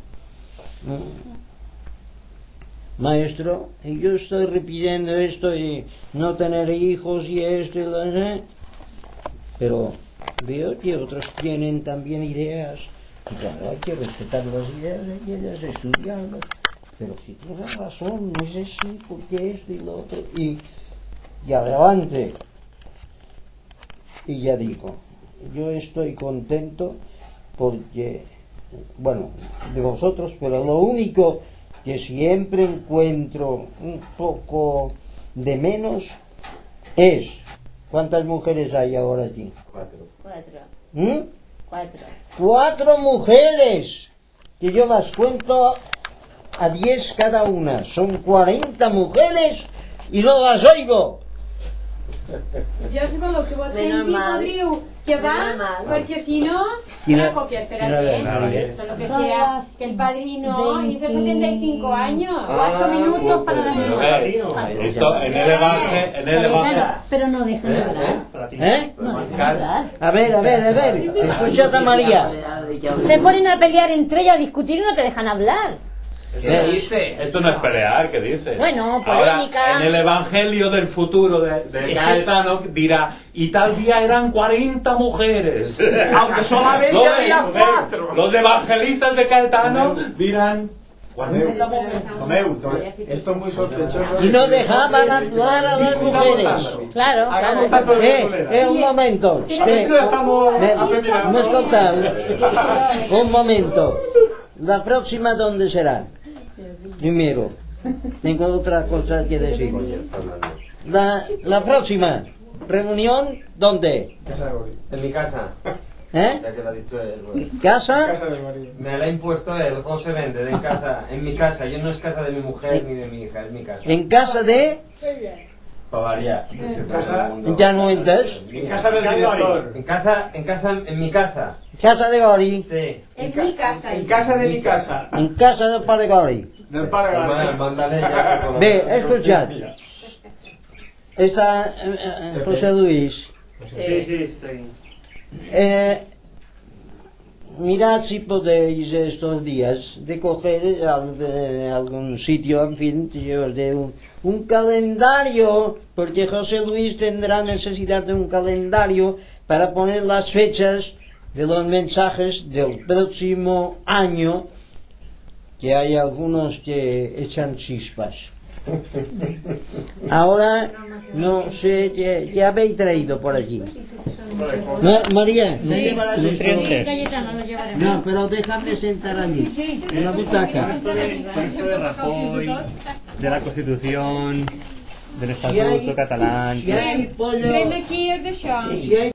Maestro, yo estoy repitiendo esto y no tener hijos y esto y lo, pero veo que otros tienen también ideas, y claro, hay que respetar las ideas y ellas estudiarlas, pero si tienes razón, no es así, porque esto y lo otro, y adelante. Y ya digo, yo estoy contento porque, bueno, de vosotros, pero lo único que siempre encuentro un poco de menos es, ¿cuántas mujeres hay ahora aquí? 4. 4 mujeres, que yo las cuento a 10 cada una, son 40 mujeres y no las oigo. Jo sé pel que vos podríeu llevar, perquè si no, Quina copia, espérate, solo que sea que el padrino hizo 75 años, 4 minutos para la mujer. Esto en el Evangelio. Pero no dejan hablar. No dejan hablar. A ver, escuchad a María. Se ponen a pelear entre ellos, a discutir y no te dejan hablar. ¿Qué dice? Esto no es pelear, ¿qué dice? Bueno, polémica. Ahora, en el Evangelio del futuro de Caetano dirá, y tal día eran 40 mujeres, aunque solamente había 4. Los evangelistas de Caetano dirán 40 mujeres. Esto es muy sospechoso. Y no dejaban hablar a las mujeres. Claro. Un momento. Un momento. La próxima, ¿dónde será? Primero, tengo otra cosa que decir. La próxima reunión, ¿dónde? En mi casa. Ya que lo ha dicho él. ¿Casa? Me la ha impuesto él, José vende en casa, en mi casa. Yo no es casa de mi mujer ni de mi hija, es mi casa. ¿En casa de? Para variar. Ya no entras. En casa del director. En mi casa. Casa de Gori. Sí. En mi casa. En casa de mi casa. En casa del padre Gori. Del padre Gori. Mándale ya. Ve, escuchad. Está José Luis. Sí, estoy. Mirad si podéis estos días de coger de algún sitio, en fin, de un calendario, porque José Luis tendrá necesidad de un calendario para poner las fechas de los mensajes del próximo año, que hay algunos que echan chispas. Ahora, no sé, ¿qué habéis traído por aquí? María, no, pero déjame sentar allí, en la butaca. Esto de Rajoy, de la Constitución, del Estatuto catalán. Si hay pollo, Ven aquí, de